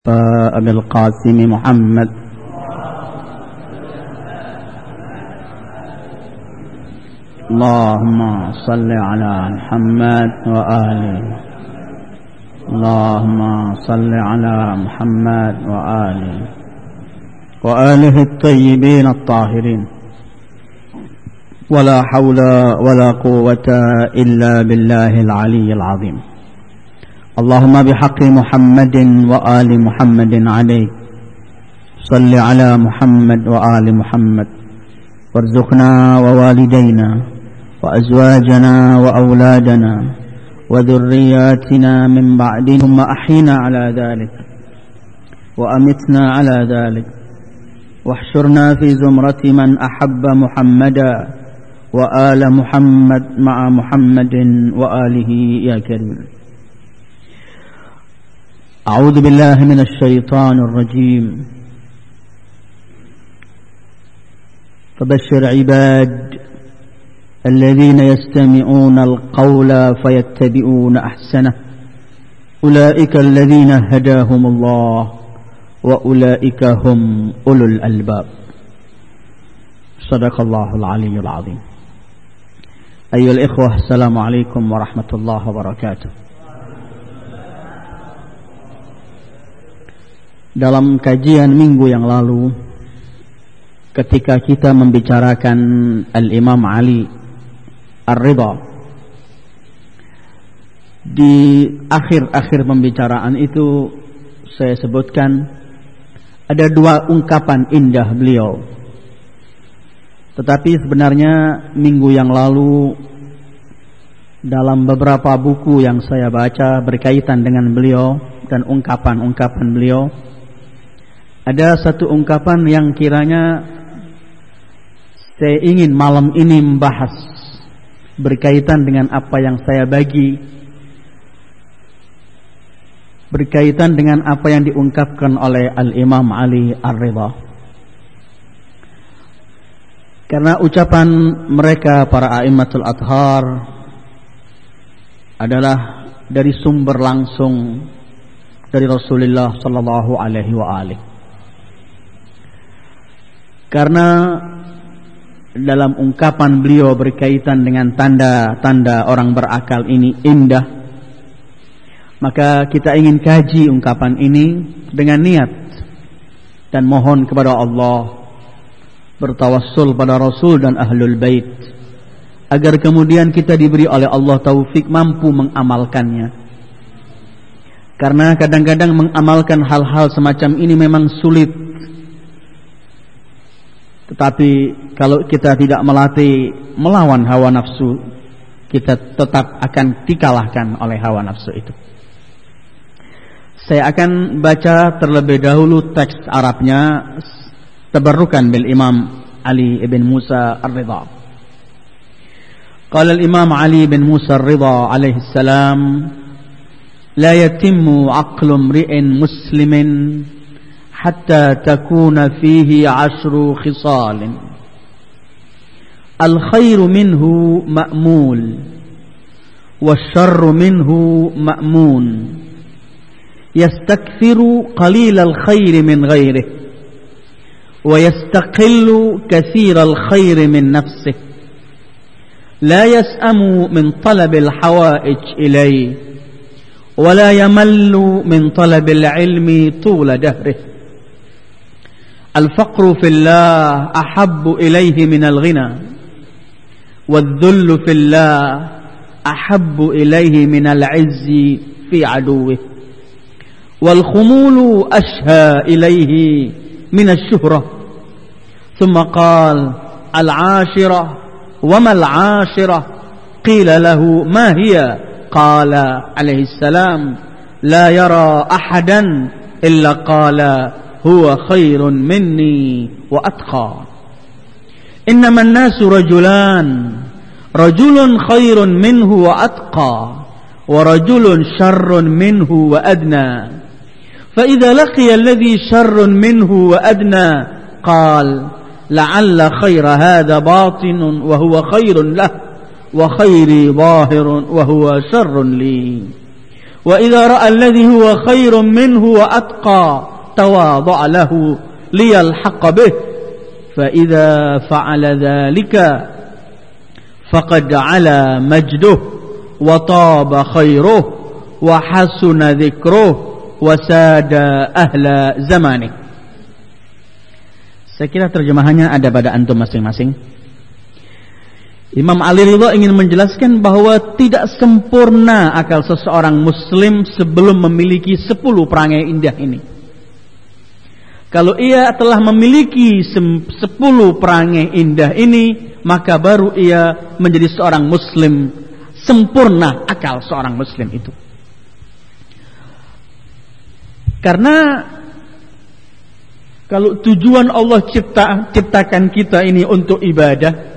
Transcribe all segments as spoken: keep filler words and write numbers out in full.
أبي القاسم محمد اللهم صل على محمد وآله اللهم صل على محمد وآله وآله الطيبين الطاهرين ولا حول ولا قوة إلا بالله العلي العظيم اللهم بحق محمد وآل محمد عليك صل على محمد وآل محمد وارزقنا ووالدينا وأزواجنا وأولادنا وذرياتنا من بعدهم أحينا على ذلك وأمتنا على ذلك واحشرنا في زمرة من أحب محمدا وآل محمد مع محمد وآله يا كريم. أعوذ بالله من الشيطان الرجيم. فبشر عباد الذين يستمعون القول فيتبعون أحسنه أولئك الذين هداهم الله وأولئك هم أولو الألباب. صدق الله العلي العظيم. أيها الإخوة السلام عليكم ورحمة الله وبركاته. Dalam kajian minggu yang lalu, ketika kita membicarakan Al-Imam Ali Ar-Ridha, di akhir-akhir pembicaraan itu saya sebutkan ada dua ungkapan indah beliau. Tetapi sebenarnya minggu yang lalu dalam beberapa buku yang saya baca berkaitan dengan beliau dan ungkapan-ungkapan beliau, ada satu ungkapan yang kiranya saya ingin malam ini membahas berkaitan dengan apa yang saya bagi, berkaitan dengan apa yang diungkapkan oleh Al-Imam Ali Ar-Ridha. Karena ucapan mereka para a'immatul athhar adalah dari sumber langsung dari Rasulullah sallallahu alaihi wa alihi. Karena dalam ungkapan beliau berkaitan dengan tanda-tanda orang berakal ini indah, maka kita ingin kaji ungkapan ini dengan niat dan mohon kepada Allah, bertawassul pada Rasul dan Ahlul Bait, agar kemudian kita diberi oleh Allah taufik mampu mengamalkannya. Karena kadang-kadang mengamalkan hal-hal semacam ini memang sulit. Tetapi kalau kita tidak melatih melawan hawa nafsu, kita tetap akan dikalahkan oleh hawa nafsu itu. Saya akan baca terlebih dahulu teks Arabnya, tabarrukan bil Imam Ali ibn Musa Ar-Ridha. Qala al-Imam Ali ibn Musa Ar-Ridha alaihi salam, la yatimmu aqlu imri'in muslimin حتى تكون فيه عشر خصال الخير منه مأمول والشر منه مأمون يستكثر قليل الخير من غيره ويستقل كثير الخير من نفسه لا يسأم من طلب الحوائج إليه ولا يمل من طلب العلم طول دهره الفقر في الله أحب إليه من الغنى والذل في الله أحب إليه من العز في عدوه والخمول أشهى إليه من الشهرة. ثم قال العاشرة وما العاشرة قيل له ما هي قال عليه السلام لا يرى أحدا إلا قال هو خير مني وأتقى. إنما الناس رجلان رجل خير منه وأتقى ورجل شر منه وأدنى فإذا لقي الذي شر منه وأدنى قال لعل خير هذا باطن وهو خير له وخيري ظاهر وهو شر لي Wa idza ra'a alladhi huwa khairun minhu wa atqa tawadha'a lahu liyal haqqa bih. Fa idza fa'ala dzalika faqad 'ala majduh wa taba khairuh wa hasuna dzikruh wa sada ahla zamanih. Saya kira terjemahannya ada pada antum masing-masing. Imam Ali Ridha ingin menjelaskan bahwa tidak sempurna akal seseorang muslim sebelum memiliki sepuluh perangai indah ini. Kalau ia telah memiliki sepuluh perangai indah ini, maka baru ia menjadi seorang muslim sempurna akal seorang muslim itu. Karena kalau tujuan Allah cipta, ciptakan kita ini untuk ibadah,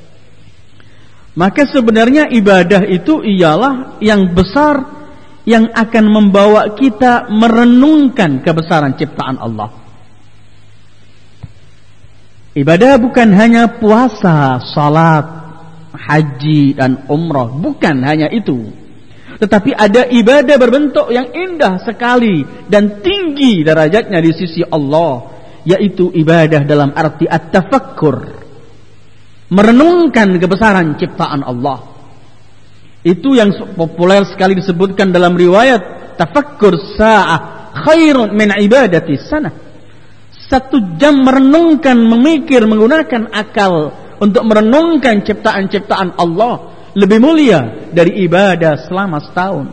maka sebenarnya ibadah itu ialah yang besar yang akan membawa kita merenungkan kebesaran ciptaan Allah. Ibadah bukan hanya puasa, salat, haji dan umrah, bukan hanya itu. Tetapi ada ibadah berbentuk yang indah sekali dan tinggi derajatnya di sisi Allah, yaitu ibadah dalam arti at-tafakkur, merenungkan kebesaran ciptaan Allah. Itu yang populer sekali disebutkan dalam riwayat, tafakkur sa'ah khairun min ibadati sanah. Satu jam merenungkan, memikir, menggunakan akal untuk merenungkan ciptaan-ciptaan Allah lebih mulia dari ibadah selama setahun.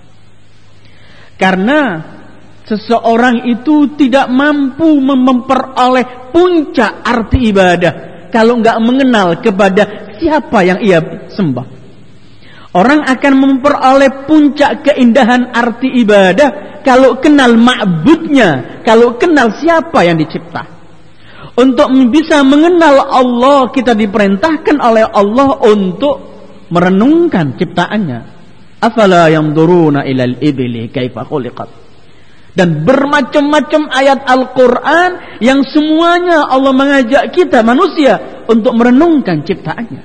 Karena seseorang itu tidak mampu memperoleh puncak arti ibadah kalau enggak mengenal kepada siapa yang ia sembah. Orang akan memperoleh puncak keindahan arti ibadah kalau kenal ma'budnya, kalau kenal siapa yang dicipta. Untuk bisa mengenal Allah, kita diperintahkan oleh Allah untuk merenungkan ciptaannya. Afala yanzuruna ilal ibli kaifa khuliqat. Dan bermacam-macam ayat Al-Quran yang semuanya Allah mengajak kita manusia untuk merenungkan ciptaannya.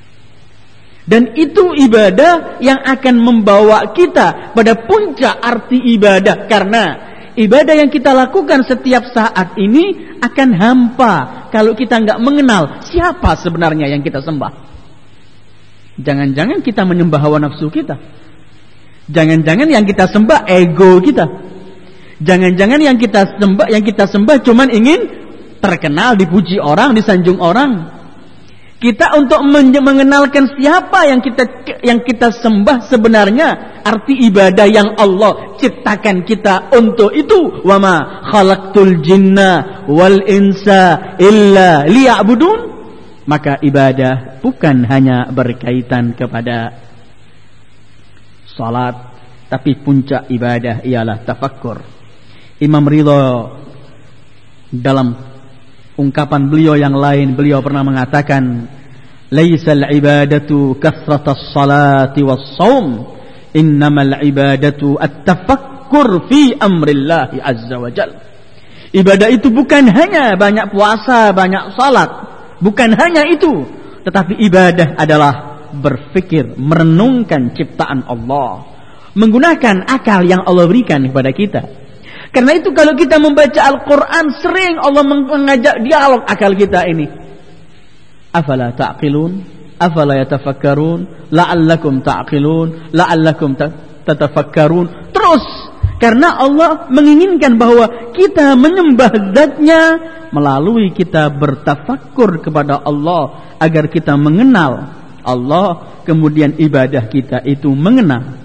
Dan itu ibadah yang akan membawa kita pada puncak arti ibadah. Karena ibadah yang kita lakukan setiap saat ini akan hampa kalau kita nggak mengenal siapa sebenarnya yang kita sembah. Jangan-jangan kita menyembah hawa nafsu kita. Jangan-jangan yang kita sembah ego kita. Jangan-jangan yang kita sembah yang kita sembah cuman ingin terkenal, dipuji orang, disanjung orang. Kita untuk mengenalkan siapa yang kita yang kita sembah sebenarnya, arti ibadah yang Allah ciptakan kita untuk itu. Wa ma khalaqtul jinna wal insa illa liya'budun. Maka ibadah bukan hanya berkaitan kepada salat, tapi puncak ibadah ialah tafakkur. Imam Ridha dalam ungkapan beliau yang lain, beliau pernah mengatakan, laisal ibadatu kathratus salati was shaum, innamal ibadatu at-tafakkur fi amrillah azza wa jalla. Ibadah itu bukan hanya banyak puasa, banyak salat, bukan hanya itu, tetapi ibadah adalah berfikir, merenungkan ciptaan Allah, menggunakan akal yang Allah berikan kepada kita. Karena itu kalau kita membaca Al-Quran, sering Allah mengajak dialog akal kita ini. Afala ta'qilun, afala yatafakkarun, la'allakum ta'qilun, la'allakum tatafakkarun. Terus, karena Allah menginginkan bahwa kita menyembah Zat-Nya melalui kita bertafakkur kepada Allah, agar kita mengenal Allah, kemudian ibadah kita itu mengenal.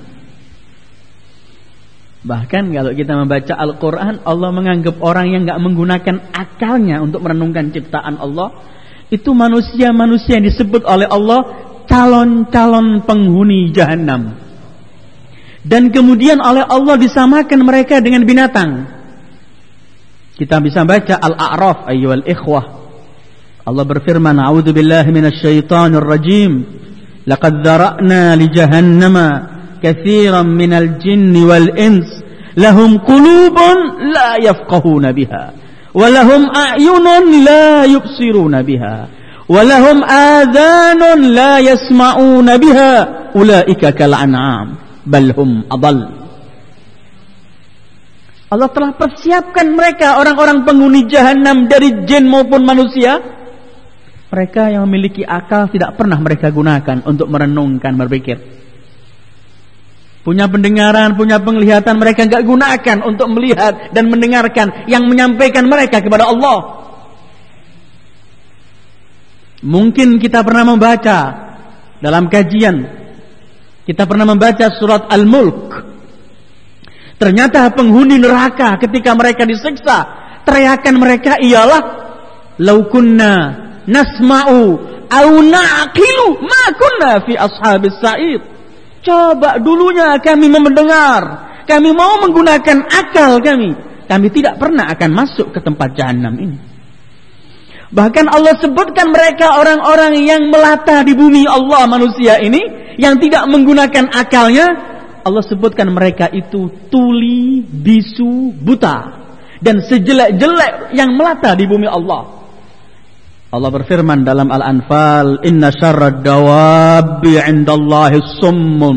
Bahkan kalau kita membaca Al-Quran, Allah menganggap orang yang gak menggunakan akalnya untuk merenungkan ciptaan Allah, itu manusia-manusia yang disebut oleh Allah calon-calon penghuni Jahannam. Dan kemudian oleh Allah disamakan mereka dengan binatang. Kita bisa baca Al-A'raf ayyuhal ikhwah. Allah berfirman, a'udzu billahi minasyaitonir rajim. Laqad dzara'na li jahannama كثيرا من الجن والإنس لهم قلوب لا يفقهون بها ولهم أعين لا يبصرون بها ولهم آذان لا يسمعون بها أولئك كالأنعام بل هم أضل. Allah telah persiapkan mereka, orang-orang penghuni jahanam dari jin maupun manusia. Mereka yang memiliki akal tidak pernah mereka gunakan untuk merenungkan, berpikir. Punya pendengaran, punya penglihatan, mereka enggak gunakan untuk melihat dan mendengarkan yang menyampaikan mereka kepada Allah. Mungkin kita pernah membaca dalam kajian, kita pernah membaca surat Al-Mulk. Ternyata penghuni neraka ketika mereka disiksa, teriakan mereka ialah "Lau kunna nasma'u au na'qilu ma kunna fi ashabis sa'id." Coba dulunya kami mendengar, kami mau menggunakan akal kami, kami tidak pernah akan masuk ke tempat jahanam ini. Bahkan Allah sebutkan mereka orang-orang yang melata di bumi Allah, manusia ini yang tidak menggunakan akalnya. Allah sebutkan mereka itu tuli, bisu, buta, dan sejelek-jelek yang melata di bumi Allah. Allah berfirman dalam Al-Anfal, "Inna syarrad dawabi 'indallahi as-summun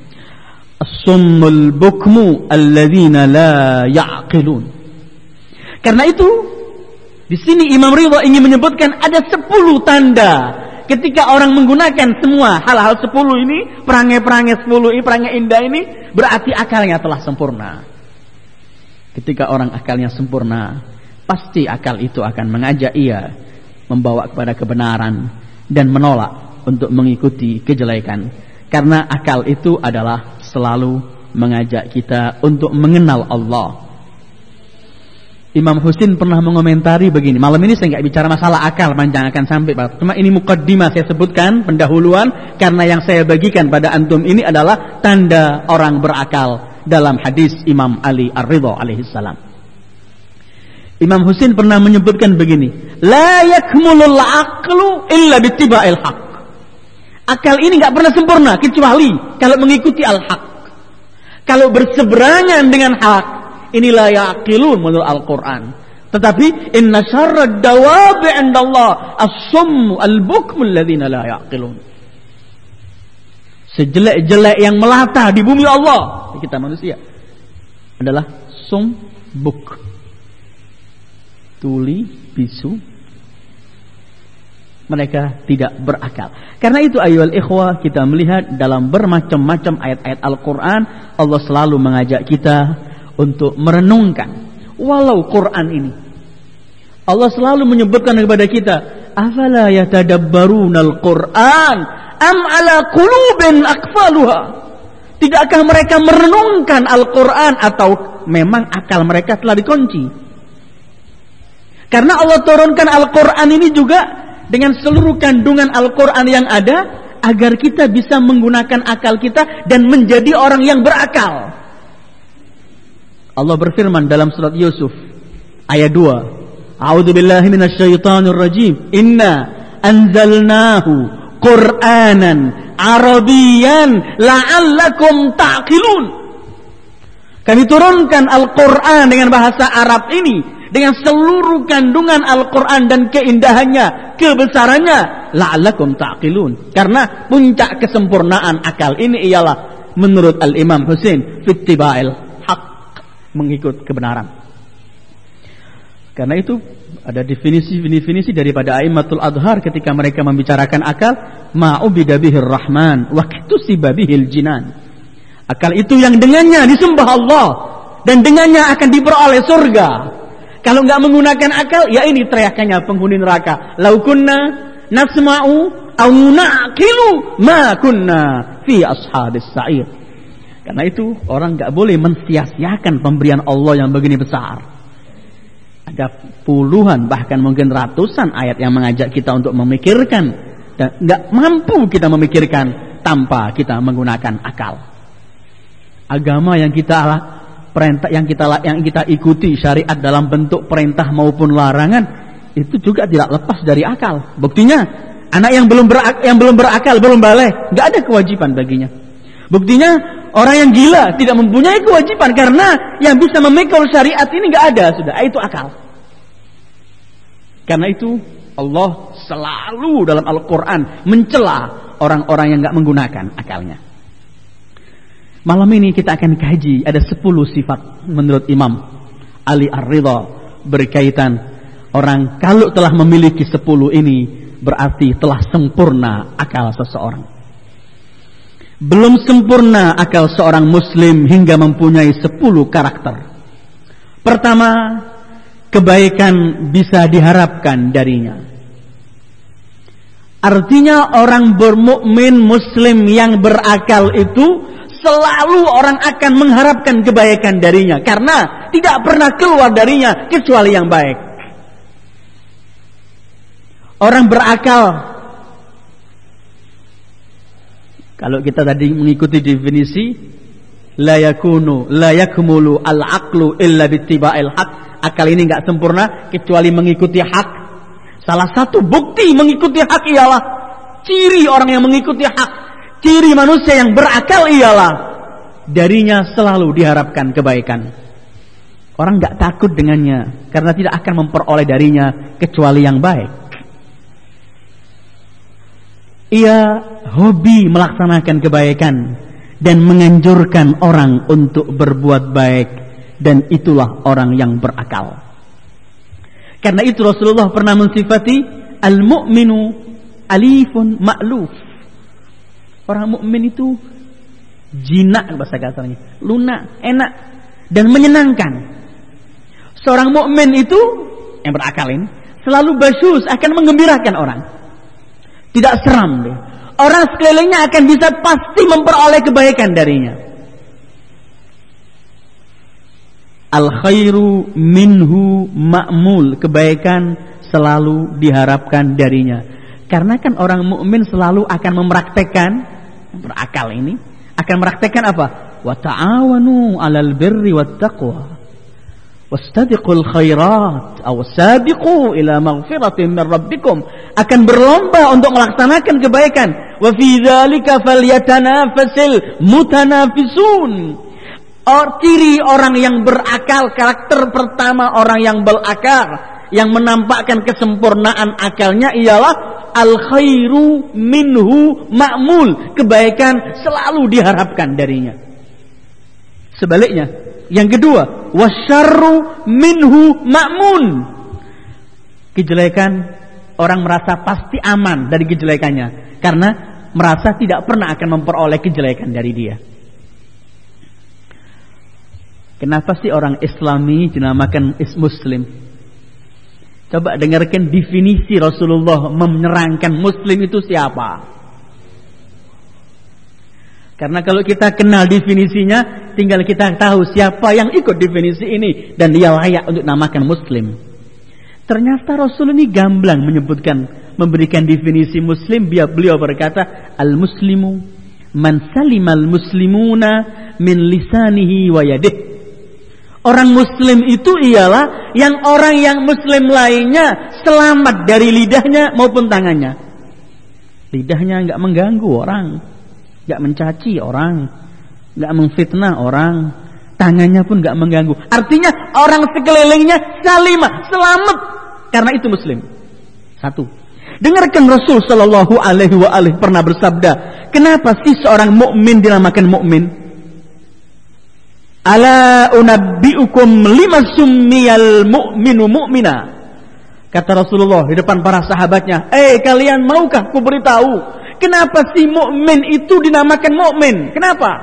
as-summul bukmu alladzina la ya'qilun." Karena itu di sini Imam Ridha ingin menyebutkan ada sepuluh tanda ketika orang menggunakan semua hal-hal sepuluh ini, perangai-perangai sepuluh ini, perangai indah ini, berarti akalnya telah sempurna. Ketika orang akalnya sempurna, pasti akal itu akan mengajak ia membawa kepada kebenaran dan menolak untuk mengikuti kejelekan. Karena akal itu adalah selalu mengajak kita untuk mengenal Allah. Imam Husin pernah mengomentari begini. Malam ini saya nggak bicara masalah akal, panjang akan sampai Pak. Cuma ini mukaddimah saya sebutkan, pendahuluan, karena yang saya bagikan pada antum ini adalah tanda orang berakal dalam hadis Imam Ali Ar-Ridha alaihi salam. Imam Husin pernah menyebutkan begini, la yakmulul aqlu illa bittiba'il haq. Akal ini nggak pernah sempurna kecuali kalau mengikuti al-haq. Kalau berseberangan dengan hak, inilah yaqilun menurut Al-Quran. Tetapi inna syarrad dawabi 'indallah as-summu al-bukmu alladzina la yaqilun. Sejelek-jelek yang melata di bumi Allah, kita manusia, adalah sum, buk, tuli, bisu. Mereka tidak berakal. Karena itu ayyuhal ikhwah, kita melihat dalam bermacam-macam ayat-ayat Al-Quran, Allah selalu mengajak kita untuk merenungkan. Walau Quran ini, Allah selalu menyebutkan kepada kita, afala yatadabbarunal Quran am ala qulubin aqfaluha. Tidakkah mereka merenungkan Al-Quran, atau memang akal mereka telah dikunci? Karena Allah turunkan Al-Quran ini juga dengan seluruh kandungan Al-Quran yang ada, agar kita bisa menggunakan akal kita dan menjadi orang yang berakal. Allah berfirman dalam surat Yusuf ayat dua, A'udzubillahi minasyaitonir rajim, Inna anzalnahu Qur'anan Arabiyyan la'allakum ta'qilun. Kami turunkan Al-Quran dengan bahasa Arab ini, dengan seluruh kandungan Al-Quran dan keindahannya, kebesarannya, la'allakum ta'qilun. Karena puncak kesempurnaan akal ini ialah menurut Al-Imam Husin fittiba'il haq, mengikut kebenaran. Karena itu ada definisi-definisi daripada A'immatul Adhar ketika mereka membicarakan akal, ma'ubida bihir rahman waqtusiba bihil jinan. Akal itu yang dengannya disembah Allah dan dengannya akan diperoleh surga. Kalau enggak menggunakan akal, ya ini teriakannya penghuni neraka. Lau kunna nasma'u au na'qilu ma kunna fi ashabis sa'ir. Karena itu orang enggak boleh mensia-siakan pemberian Allah yang begini besar. Ada puluhan bahkan mungkin ratusan ayat yang mengajak kita untuk memikirkan, dan enggak mampu kita memikirkan tanpa kita menggunakan akal. Agama yang kita perintah yang kita yang kita ikuti, syariat dalam bentuk perintah maupun larangan, itu juga tidak lepas dari akal. Buktinya anak yang belum berak, yang belum berakal, belum baligh, enggak ada kewajiban baginya. Buktinya orang yang gila tidak mempunyai kewajiban, karena yang bisa memikul syariat ini enggak ada, sudah itu akal. Karena itu Allah selalu dalam Al-Quran mencela orang-orang yang enggak menggunakan akalnya. Malam ini kita akan kaji ada sepuluh sifat menurut Imam Ali Ar-Ridha berkaitan orang kalau telah memiliki sepuluh ini berarti telah sempurna akal seseorang. Belum sempurna akal seorang muslim hingga mempunyai sepuluh karakter. Pertama, kebaikan bisa diharapkan darinya. Artinya orang bermukmin muslim yang berakal itu selalu orang akan mengharapkan kebaikan darinya, karena tidak pernah keluar darinya kecuali yang baik. Orang berakal, kalau kita tadi mengikuti definisi, la yakunu la yakmulu al-aqlu illa bittiba'il haq. Akal ini enggak sempurna kecuali mengikuti hak. Salah satu bukti mengikuti hak ialah ciri orang yang mengikuti hak. Ciri manusia yang berakal ialah darinya selalu diharapkan kebaikan. Orang enggak takut dengannya karena tidak akan memperoleh darinya kecuali yang baik. Ia hobi melaksanakan kebaikan dan menganjurkan orang untuk berbuat baik, dan itulah orang yang berakal. Karena itu Rasulullah pernah mensifati al-mu'minu alifun ma'luf. Orang mukmin itu jinak bahasa kasarnya, lunak, enak dan menyenangkan. Seorang mukmin itu yang berakal ini selalu basyus, akan menggembirakan orang. Tidak seram deh. Orang sekelilingnya akan bisa pasti memperoleh kebaikan darinya. Al khairu minhu ma'mul, kebaikan selalu diharapkan darinya. Karena kan orang mukmin selalu akan mempraktekkan, berakal ini akan mempraktekkan apa? Wa ta'awanu 'alal birri wat taqwa wastabiqul khairat aw sabiqu ila maghfiratin min rabbikum, akan berlomba untuk melaksanakan kebaikan. Wa fi dzalika falyatanafasil mutanafisun. Or, ciri orang yang berakal, karakter pertama orang yang berakal, yang menampakkan kesempurnaan akalnya ialah al khairu minhu ma'mul, kebaikan selalu diharapkan darinya. Sebaliknya, yang kedua, wasyarru minhu ma'mun, kejelekan orang merasa pasti aman dari kejelekannya karena merasa tidak pernah akan memperoleh kejelekan dari dia. Kenapa sih orang Islami dinamakan Muslim? Coba dengarkan definisi Rasulullah menerangkan Muslim itu siapa. Karena kalau kita kenal definisinya, tinggal kita tahu siapa yang ikut definisi ini dan dia layak untuk namakan Muslim. Ternyata Rasul ini gamblang menyebutkan, memberikan definisi Muslim. Beliau berkata, al-muslimu man salimal muslimuna min lisanihi wa yadihi. Orang muslim itu ialah yang orang yang muslim lainnya selamat dari lidahnya maupun tangannya. Lidahnya enggak mengganggu orang, enggak mencaci orang, enggak memfitnah orang, tangannya pun enggak mengganggu. Artinya orang sekelilingnya salimah, selamat, karena itu muslim. Satu. Dengarkan Rasul sallallahu alaihi wa alihi pernah bersabda, kenapa sih seorang mukmin dinamakan mukmin? Ala unabbiukum lima summiyal mu'minu mu'mina. Kata Rasulullah di depan para sahabatnya, "Eh, kalian maukah ku beritahu kenapa si mukmin itu dinamakan mukmin? Kenapa?"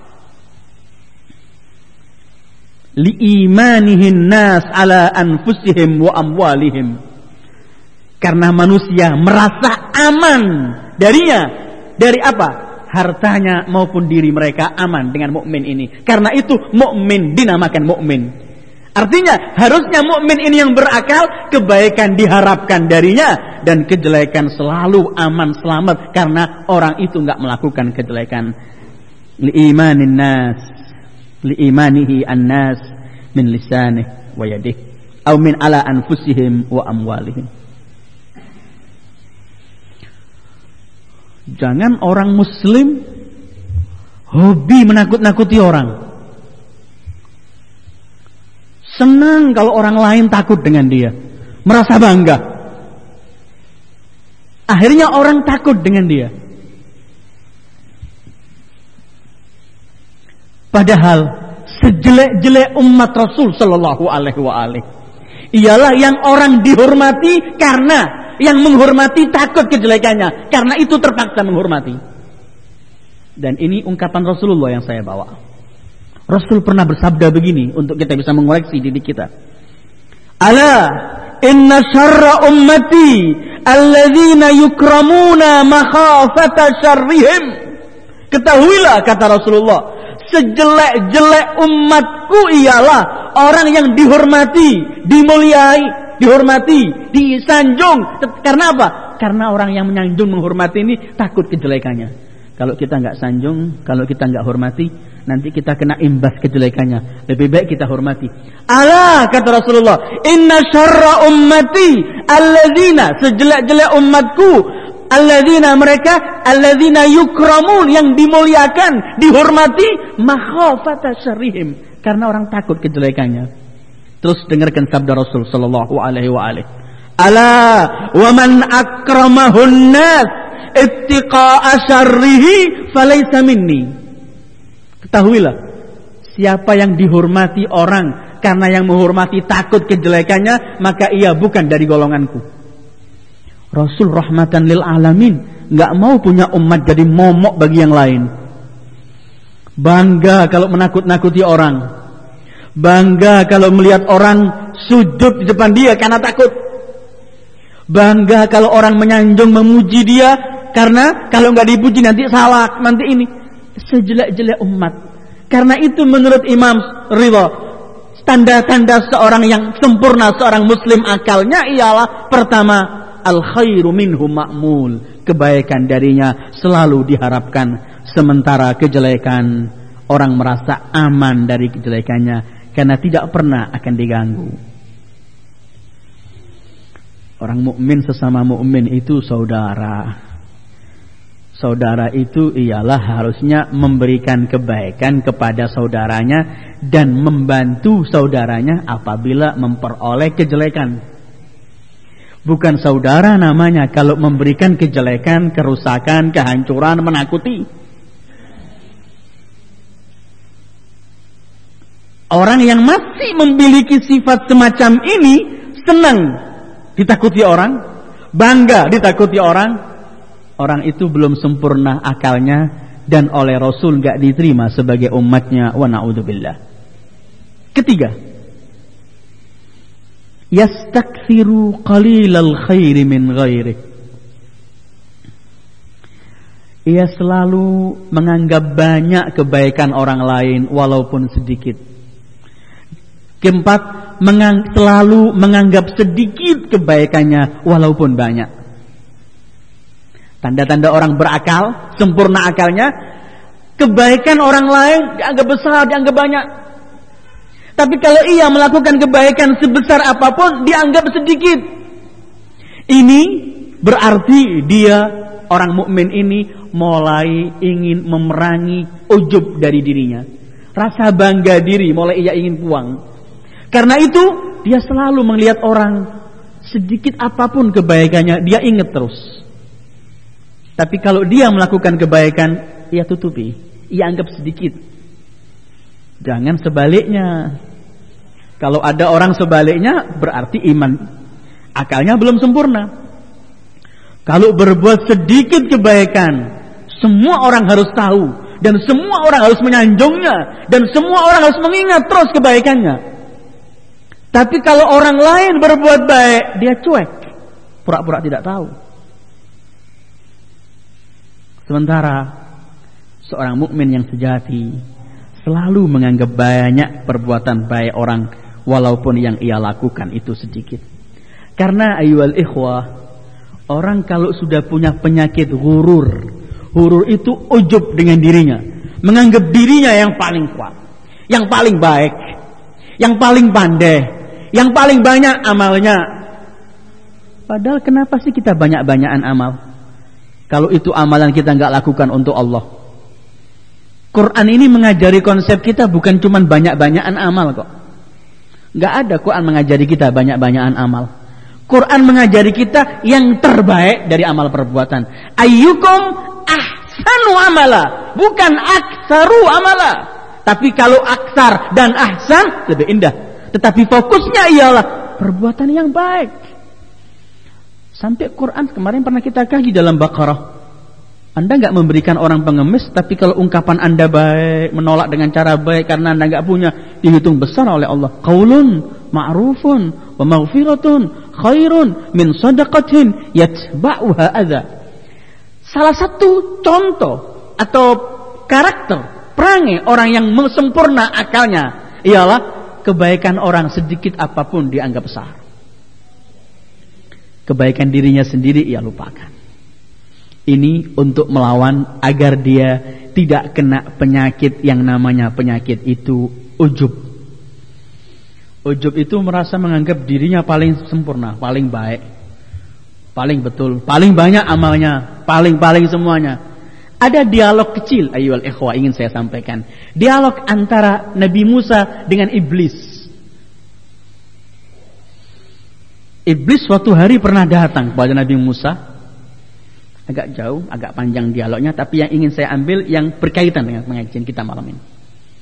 Li imanihin nas ala anfusihim wa amwalihim. Karena manusia merasa aman darinya. Dari apa? Hartanya maupun diri mereka aman dengan mukmin ini. Karena itu mukmin dinamakan mukmin. Artinya harusnya mukmin ini yang berakal, kebaikan diharapkan darinya dan kejelekan selalu aman selamat karena orang itu enggak melakukan kejelekan. Li imanin nas, li imanihi an-nas min lisanihi wa yadihi aw min ala anfusihim wa amwalihim. Jangan orang muslim hobi menakut-nakuti orang. Senang kalau orang lain takut dengan dia, merasa bangga. Akhirnya orang takut dengan dia. Padahal sejelek-jelek umat Rasul sallallahu alaihi wasallam ialah yang orang dihormati karena yang menghormati takut kejelekannya, karena itu terpaksa menghormati. Dan ini ungkapan Rasulullah yang saya bawa. Rasul pernah bersabda begini untuk kita bisa mengoreksi diri kita. Ala inna syarra ummati alladzina yukramuna makhafata syarrihim. Ketahuilah, kata Rasulullah, sejelek-jelek umatku ialah orang yang dihormati, dimuliai, dihormati, disanjung. Karena apa? Karena orang yang menyanjung, menghormati ini takut kejelekannya. Kalau kita nggak sanjung, kalau kita nggak hormati, nanti kita kena imbas kejelekannya. Lebih baik kita hormati. Ala, kata Rasulullah, inna syarra ummati alladzina, sejelek-jelek umatku, alladzina, mereka alladzina yukramun, yang dimuliakan, dihormati, makhafata syarrihim, karena orang takut kejelekannya. Terus dengarkan sabda Rasul sallallahu alaihi wasallam. Ala wa man akramahun nas ittiqa'a syarrihi falaysa minni. Ketahuilah, siapa yang dihormati orang karena yang menghormati takut kejelekannya, maka ia bukan dari golonganku. Rasul rahmatan lil alamin, enggak mau punya umat jadi momok bagi yang lain. Bangga kalau menakut-nakuti orang. Bangga kalau melihat orang sujud di depan dia karena takut. Bangga kalau orang menyanjung memuji dia, karena kalau nggak dipuji nanti salah, nanti ini. Sejelek-jelek umat. Karena itu menurut Imam Ridha, tanda-tanda seorang yang sempurna, seorang muslim akalnya ialah pertama, al khairu minhu ma'mul, kebaikan darinya selalu diharapkan, sementara kejelekan orang merasa aman dari kejelekannya karena tidak pernah akan diganggu. Orang mukmin sesama mukmin itu saudara. Saudara itu ialah harusnya memberikan kebaikan kepada saudaranya dan membantu saudaranya apabila memperoleh kejelekan. Bukan saudara namanya kalau memberikan kejelekan, kerusakan, kehancuran, menakuti. Orang yang masih memiliki sifat semacam ini senang ditakuti orang, bangga ditakuti orang. Orang itu belum sempurna akalnya dan oleh Rasul gak diterima sebagai umatnya, wa na'udzubillah. Ketiga, yastakthiru qalilal khairi min ghairi. Ia selalu menganggap banyak kebaikan orang lain walaupun sedikit. Keempat, mengang- selalu menganggap sedikit kebaikannya walaupun banyak. Tanda-tanda orang berakal, sempurna akalnya, kebaikan orang lain dianggap besar, dianggap banyak. Tapi kalau ia melakukan kebaikan sebesar apapun, dianggap sedikit. Ini berarti dia, orang mukmin ini, mulai ingin memerangi ujub dari dirinya. Rasa bangga diri mulai ia ingin buang. Karena itu, dia selalu melihat orang, sedikit apapun kebaikannya, dia ingat terus. Tapi kalau dia melakukan kebaikan, ia tutupi, ia anggap sedikit. Jangan sebaliknya. Kalau ada orang sebaliknya, berarti iman akalnya belum sempurna. Kalau berbuat sedikit kebaikan, semua orang harus tahu, dan semua orang harus menyanjungnya, dan semua orang harus mengingat terus kebaikannya. Tapi kalau orang lain berbuat baik, dia cuek, pura-pura tidak tahu. Sementara seorang mukmin yang sejati selalu menganggap banyak perbuatan baik orang walaupun yang ia lakukan itu sedikit. Karena ayyuhal ikhwah, orang kalau sudah punya penyakit ghurur, ghurur itu ujub dengan dirinya, menganggap dirinya yang paling kuat, yang paling baik, yang paling pandai, yang paling banyak amalnya. Padahal kenapa sih kita banyak-banyakan amal? Kalau itu amalan kita nggak lakukan untuk Allah. Quran ini mengajari konsep kita bukan cuma banyak-banyakan amal kok. Nggak ada Quran mengajari kita banyak-banyakan amal. Quran mengajari kita yang terbaik dari amal perbuatan. Ayyukum ahsanu amala, bukan aktsaru amala. Tapi kalau aksar dan ahsan lebih indah. Tetapi fokusnya ialah perbuatan yang baik. Sampai Quran kemarin pernah kita kaji dalam Baqarah. Anda enggak memberikan orang pengemis, tapi kalau ungkapan Anda baik, menolak dengan cara baik karena Anda enggak punya, dihitung besar oleh Allah. Qaulun ma'rufun wa maghfiratun khairun min shadaqatin yatba'uha adza. Salah satu contoh atau karakter perangai orang yang sempurna akalnya ialah kebaikan orang sedikit apapun dianggap besar. Kebaikan dirinya sendiri ia lupakan. Ini untuk melawan agar dia tidak kena penyakit yang namanya penyakit itu ujub. Ujub itu merasa menganggap dirinya paling sempurna, paling baik, paling betul, paling banyak amalnya, paling-paling semuanya. Ada dialog kecil, ayyuhal ikhwah, ingin saya sampaikan. Dialog antara Nabi Musa dengan iblis. Iblis suatu hari pernah datang kepada Nabi Musa. Agak jauh, agak panjang dialognya, tapi yang ingin saya ambil yang berkaitan dengan pengajian kita malam ini.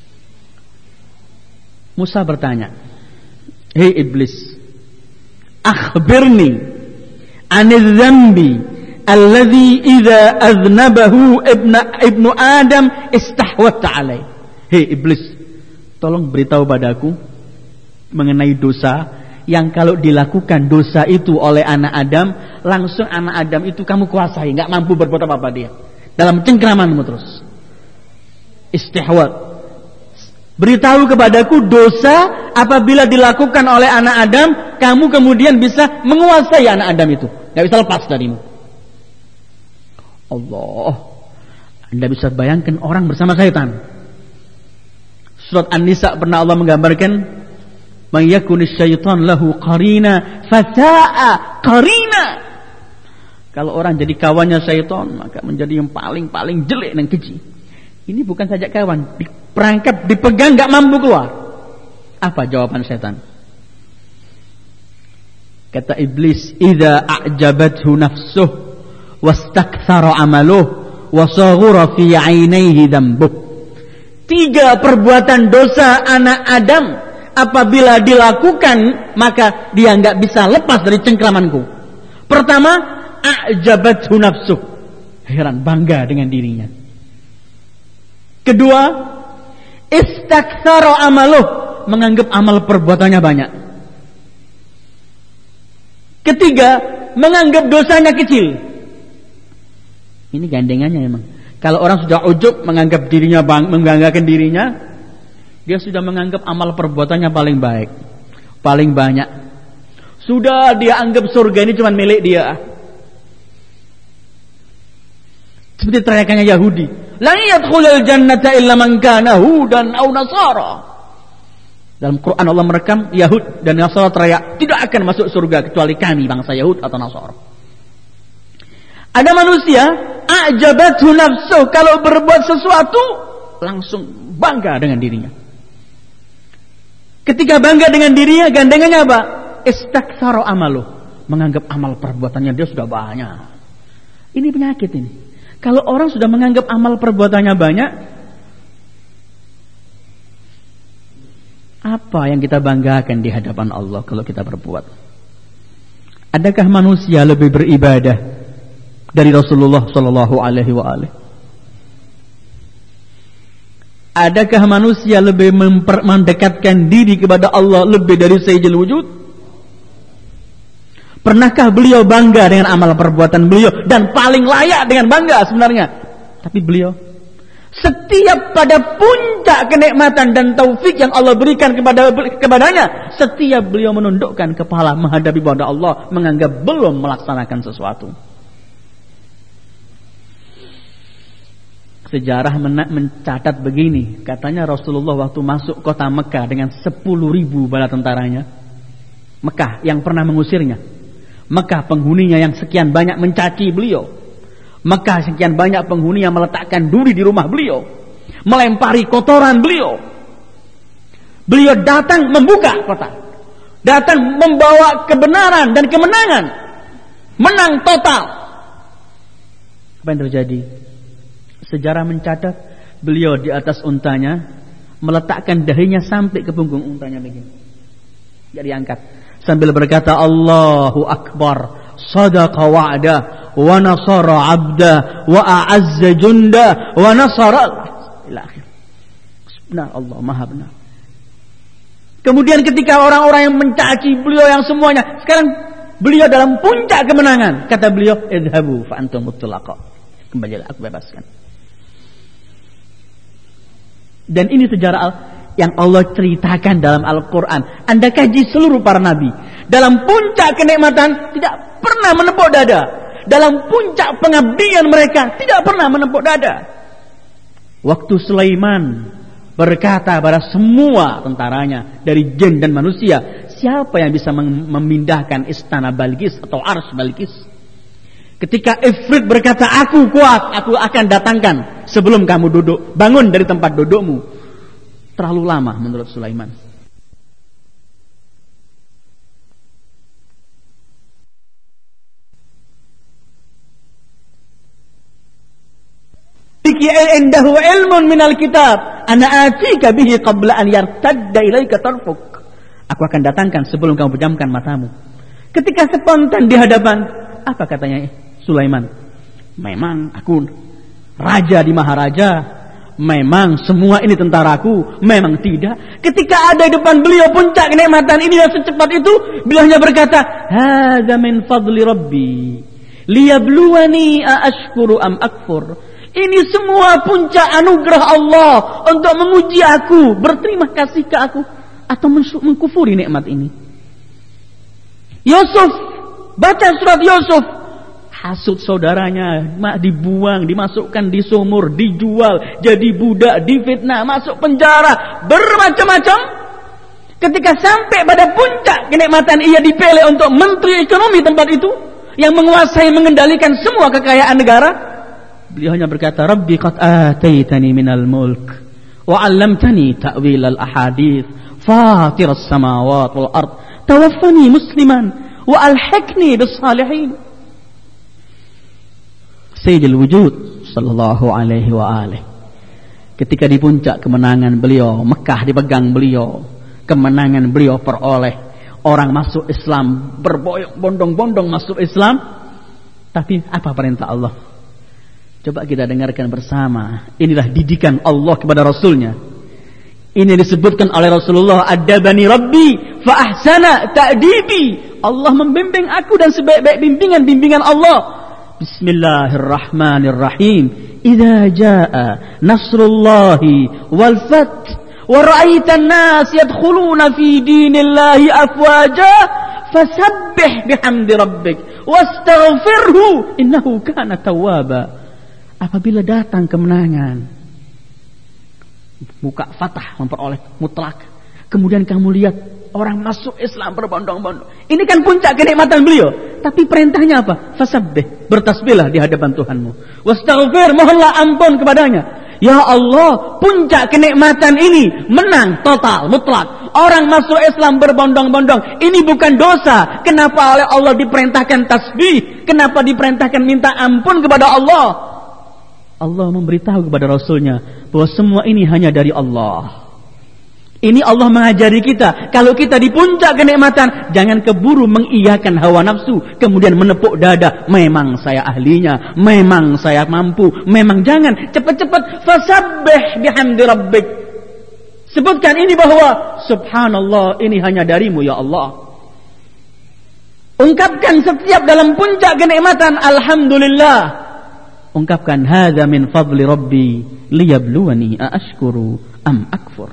Musa bertanya, "Hei iblis, akhbirni anil dzambi alladzi idza aznabahu ibnu ibnu Adam istahwatta alai." Hei iblis, tolong beritahu padaku mengenai dosa yang kalau dilakukan dosa itu oleh anak Adam, langsung anak Adam itu kamu kuasai, nggak mampu berbuat apa-apa dia. Dalam cengkramanmu terus. Istihwat. Beritahu kepadaku dosa apabila dilakukan oleh anak Adam, kamu kemudian bisa menguasai anak Adam itu. Nggak bisa lepas darimu. Allah. Anda bisa bayangkan orang bersama syaitan. Surat An-Nisa pernah Allah menggambarkan, "Man yakunis syaitan lahu qarina fasa'a qarina." Kalau orang jadi kawannya syaitan, maka menjadi yang paling-paling jelek dan keji. Ini bukan saja kawan, diperangkap, dipegang enggak mampu keluar. Apa jawaban syaitan? Kata iblis, "Idza a'jabathu nafsuhu wastaktsara 'amaluhu wa saghura fi 'ainaihi dhanbuh." Tiga perbuatan dosa anak Adam apabila dilakukan, maka dia enggak bisa lepas dari cengkramanku. Pertama, a'jabathu nafsuh, heran, bangga dengan dirinya. Kedua, istaktsara amaluh, menganggap amal perbuatannya banyak. Ketiga, menganggap dosanya kecil. Ini gandengannya emang. Kalau orang sudah ujub, menganggap dirinya bang, membanggakan dirinya, dia sudah menganggap amal perbuatannya paling baik, paling banyak. Sudah dia anggap surga ini cuma milik dia. Seperti teriakannya Yahudi, "La yadkhulul jannata illa man kana hudan aw nasara." Dalam Quran Allah merekam Yahud dan Nasara teriak, tidak akan masuk surga kecuali kami, bangsa Yahud atau Nasara. Ada manusia a'jabathu nafsuh, kalau berbuat sesuatu langsung bangga dengan dirinya. Ketika bangga dengan dirinya, gandengannya apa? Istaktsara amaluh, menganggap amal perbuatannya dia sudah banyak. Ini penyakit ini. Kalau orang sudah menganggap amal perbuatannya banyak, apa yang kita banggakan di hadapan Allah kalau kita berbuat? Adakah manusia lebih beribadah dari Rasulullah sallallahu alaihi wa alihi? Adakah manusia lebih memper- mendekatkan diri kepada Allah lebih dari Sayyidul Wujud? Pernahkah beliau bangga dengan amal perbuatan beliau? Dan paling layak dengan bangga sebenarnya. Tapi beliau setiap pada puncak kenikmatan dan taufik yang Allah berikan kepada kepadanya, setiap beliau menundukkan kepala menghadapi kepada Allah, menganggap belum melaksanakan sesuatu. Sejarah mencatat begini, katanya Rasulullah waktu masuk kota Mekah dengan sepuluh ribu bala tentaranya, Mekah yang pernah mengusirnya, Mekah penghuninya yang sekian banyak mencaci beliau, Mekah sekian banyak penghuni yang meletakkan duri di rumah beliau, melempari kotoran beliau. Beliau datang membuka kota, datang membawa kebenaran dan kemenangan, menang total. Apa yang terjadi? Sejarah mencatat beliau di atas untanya meletakkan dahinya sampai ke punggung untanya begini. Jadi diangkat sambil berkata Allahu Akbar, sadaqa wa'da wa nasara 'abda wa a'azza junda wa nasara ila akhir. Benar, Allah Maha benar. Kemudian ketika orang-orang yang mencaci beliau yang semuanya, sekarang beliau dalam puncak kemenangan, kata beliau, idhabu fa antum mutlaqa. Kembalilah, aku bebaskan. Dan ini sejarah yang Allah ceritakan dalam Al-Quran. Anda kaji seluruh para nabi, dalam puncak kenikmatan tidak pernah menepuk dada. Dalam puncak pengabdian mereka tidak pernah menepuk dada. Waktu Sulaiman berkata pada semua tentaranya dari jin dan manusia, siapa yang bisa memindahkan istana Balqis atau ars Balqis? Ketika Ifrit berkata, aku kuat, aku akan datangkan sebelum kamu duduk, bangun dari tempat dudukmu. Terlalu lama menurut Sulaiman. Indahu ilmun minal kitab ana atika bihi qabla an yartadda ilaika tarfuk. Aku akan datangkan sebelum kamu pejamkan matamu. Ketika spontan di hadapan, apa katanya Sulaiman? Memang aku raja di maharaja, memang semua ini tentaraku, memang tidak. Ketika ada di depan beliau puncak kenikmatan ini yang secepat itu, beliau hanya berkata, hadza min fadli rabbi liyabluwani a ashkuru am akfur. Ini semua puncak anugerah Allah untuk menguji aku, berterima kasih ke aku atau mengkufuri nikmat ini. Yusuf, baca surat Yusuf, hasut saudaranya, dibuang, dimasukkan di sumur, dijual, jadi budak, difitnah, masuk penjara, bermacam-macam. Ketika sampai pada puncak kenikmatan, ia dipilih untuk menteri ekonomi tempat itu, yang menguasai, mengendalikan semua kekayaan negara. Beliau hanya berkata, Rabbi qad ataitani minal mulk wa 'allamtani ta'wil al-ahadith fatir as-samawati wal ard tawaffani musliman wa alhiqni bis salihin. Sayyidul wujud sallallahu alaihi wa alihi, ketika di puncak kemenangan beliau, Mekah dipegang beliau, kemenangan beliau peroleh, orang masuk Islam, berbondong-bondong masuk Islam. Tapi apa perintah Allah? Coba kita dengarkan bersama. Inilah didikan Allah kepada Rasulnya. Ini disebutkan oleh Rasulullah, adabani Rabbi fa ahsana ta'dibi. Allah membimbing aku dan sebaik-baik bimbingan-bimbingan Allah. Bismillahirrahmanirrahim. Idza jaa nasrullahi wal fath wa ra'aitan nas yadkhuluna fi dinillahi afwaja fasabbih bihamdi rabbik wastaghfirhu innahu kana tawwaba. Apabila datang kemenangan, buka fatah, memperoleh mutlak, kemudian kamu lihat orang masuk Islam berbondong-bondong, ini kan puncak kenikmatan beliau. Tapi perintahnya apa? Fasabbih, bertasbihlah di hadapan Tuhanmu, wastaghfir, mohonlah ampun kepadanya. Ya Allah, puncak kenikmatan ini menang total, mutlak. Orang masuk Islam berbondong-bondong, ini bukan dosa. Kenapa oleh Allah diperintahkan tasbih? Kenapa diperintahkan minta ampun kepada Allah? Allah memberitahu kepada Rasulnya bahwa semua ini hanya dari Allah. Ini Allah mengajari kita, kalau kita di puncak kenikmatan, jangan keburu mengiyakan hawa nafsu, kemudian menepuk dada, memang saya ahlinya, memang saya mampu, memang jangan. Cepat-cepat fasabbih bihamdi rabbik. Sebutkan ini bahwa subhanallah, ini hanya darimu ya Allah. Ungkapkan setiap dalam puncak kenikmatan, alhamdulillah. Ungkapkan hadza min fadli rabbi liyabluwani a ashkuru am akfur.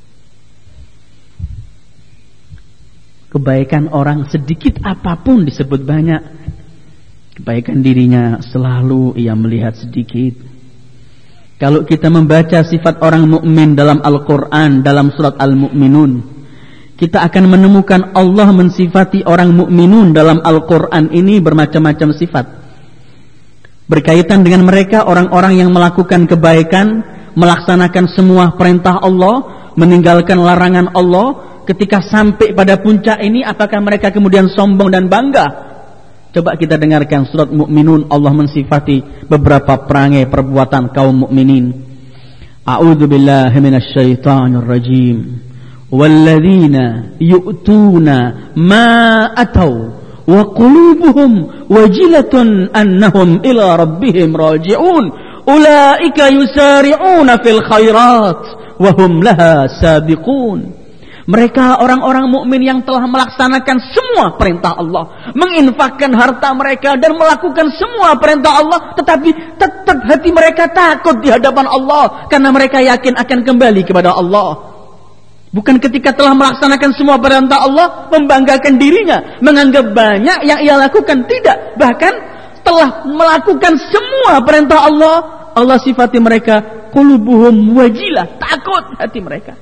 Kebaikan orang sedikit apapun disebut banyak, kebaikan dirinya selalu ia melihat sedikit. Kalau kita membaca sifat orang mukmin dalam Al-Quran, dalam surat Al-Mu'minun, kita akan menemukan Allah mensifati orang mukminun dalam Al-Quran ini bermacam-macam sifat. Berkaitan dengan mereka, orang-orang yang melakukan kebaikan, melaksanakan semua perintah Allah, meninggalkan larangan Allah. Ketika sampai pada puncak ini, apakah mereka kemudian sombong dan bangga? Coba kita dengarkan surat Mu'minun. Allah mensifati beberapa perangai perbuatan kaum mukminin. A'udzu billahi minasyaitonir rajim. Walladzina yu'tuna ma atau wa qulubuhum wajilatun annahum ila rabbihim raji'un. Ulaika yusari'una fil khairat wa hum laha sabiqun. Mereka orang-orang mukmin yang telah melaksanakan semua perintah Allah, menginfakkan harta mereka dan melakukan semua perintah Allah, tetapi tetap hati mereka takut di hadapan Allah karena mereka yakin akan kembali kepada Allah. Bukan ketika telah melaksanakan semua perintah Allah membanggakan dirinya, menganggap banyak yang ia lakukan, tidak. Bahkan telah melakukan semua perintah Allah, Allah sifati mereka qulubuhum wajilah, takut hati mereka.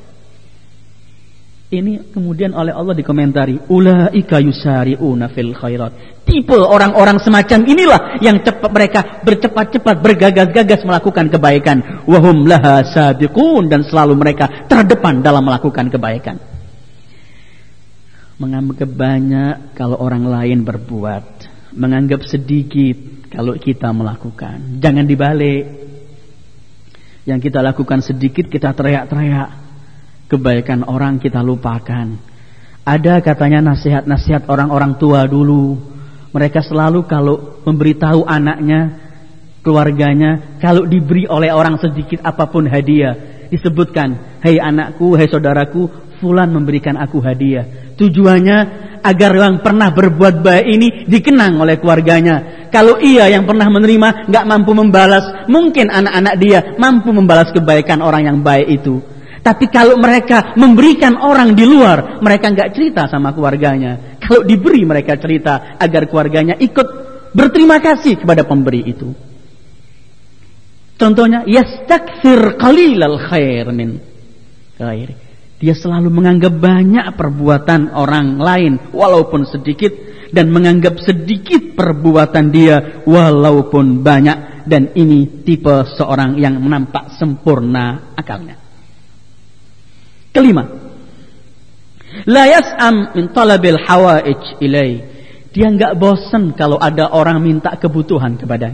Ini kemudian oleh Allah dikomentari, ulaika yusari'una fil khairat. Tipe orang-orang semacam inilah yang cepat mereka bercepat-cepat bergagas-gagas melakukan kebaikan. Wahum laha sabiqun, dan selalu mereka terdepan dalam melakukan kebaikan. Menganggap banyak kalau orang lain berbuat, menganggap sedikit kalau kita melakukan. Jangan dibalik. Yang kita lakukan sedikit kita teriak-teriak, kebaikan orang kita lupakan. Ada katanya nasihat-nasihat orang-orang tua dulu. Mereka selalu kalau memberitahu anaknya, keluarganya, kalau diberi oleh orang sedikit apapun hadiah, disebutkan, hei anakku, hei saudaraku, fulan memberikan aku hadiah. Tujuannya agar yang pernah berbuat baik ini dikenang oleh keluarganya. Kalau ia yang pernah menerima gak mampu membalas, mungkin anak-anak dia mampu membalas kebaikan orang yang baik itu. Tapi kalau mereka memberikan orang di luar, mereka nggak cerita sama keluarganya. Kalau diberi, mereka cerita agar keluarganya ikut berterima kasih kepada pemberi itu. Contohnya, yastakthir qalilal khair min ghairi. Dia selalu menganggap banyak perbuatan orang lain walaupun sedikit, dan menganggap sedikit perbuatan dia walaupun banyak. Dan ini tipe seorang yang nampak sempurna akalnya. Kelima, la yas'am min talabil hawaij ilai. Dia enggak bosan kalau ada orang minta kebutuhan kepadanya.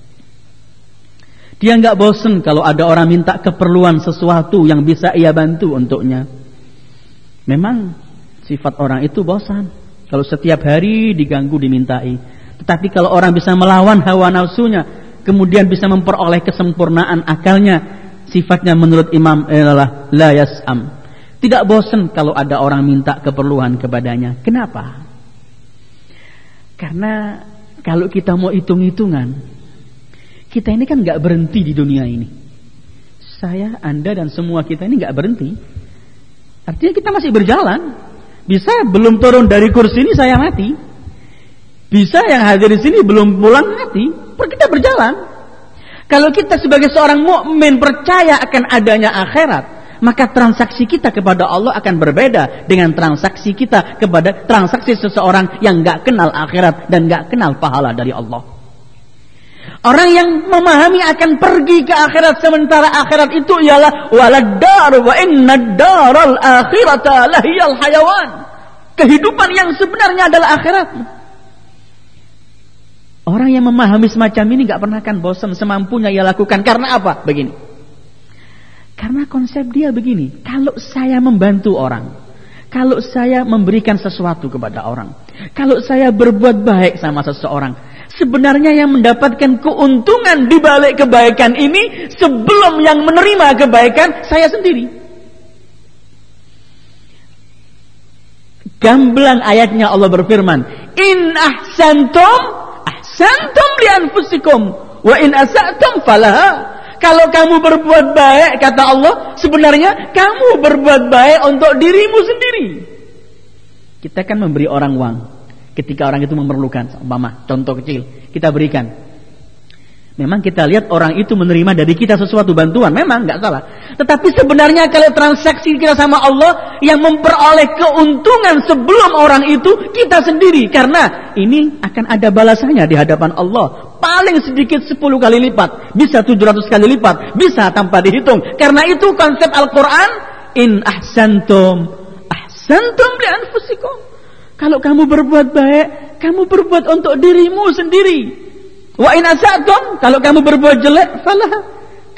Dia enggak bosan kalau ada orang minta keperluan sesuatu yang bisa ia bantu untuknya. Memang sifat orang itu bosan kalau setiap hari diganggu dimintai. Tetapi kalau orang bisa melawan hawa nafsunya, kemudian bisa memperoleh kesempurnaan akalnya, sifatnya menurut Imam adalah la yas'am. Tidak bosan kalau ada orang minta keperluan kepadanya. Kenapa? Karena kalau kita mau hitung-hitungan, kita ini kan gak berhenti di dunia ini. Saya, Anda, dan semua kita ini gak berhenti. Artinya kita masih berjalan. Bisa belum turun dari kursi ini saya mati. Bisa yang hadir di sini belum pulang mati. Kita berjalan. Kalau kita sebagai seorang mukmin percaya akan adanya akhirat, maka transaksi kita kepada Allah akan berbeda dengan transaksi kita kepada transaksi seseorang yang gak kenal akhirat dan gak kenal pahala dari Allah. Orang yang memahami akan pergi ke akhirat, sementara akhirat itu ialah waladar wa inna daral akhirata lahiyal hayawan. Kehidupan yang sebenarnya adalah akhirat. Orang yang memahami semacam ini gak pernah akan bosan, semampunya ia lakukan. Karena apa? Begini. Karena konsep dia begini, kalau saya membantu orang, kalau saya memberikan sesuatu kepada orang, kalau saya berbuat baik sama seseorang, sebenarnya yang mendapatkan keuntungan di balik kebaikan ini sebelum yang menerima kebaikan saya sendiri. Gamblang ayatnya Allah berfirman, in ahsantum ahsantum li anfusikum wa in asa'tum falaha. Kalau kamu berbuat baik, kata Allah, sebenarnya kamu berbuat baik untuk dirimu sendiri. Kita kan memberi orang uang ketika orang itu memerlukan, umpama contoh kecil, kita berikan. Memang kita lihat orang itu menerima dari kita sesuatu bantuan, memang nggak salah. Tetapi sebenarnya kalau transaksi kita sama Allah, yang memperoleh keuntungan sebelum orang itu kita sendiri. Karena ini akan ada balasannya di hadapan Allah. Paling sedikit sepuluh kali lipat, bisa tujuh ratus kali lipat, bisa tanpa dihitung. Karena itu konsep Al-Quran, in ahsantum ahsantum li anfusikum. Kalau kamu berbuat baik, kamu berbuat untuk dirimu sendiri. Wa in asa'tum, kalau kamu berbuat jelek, falah,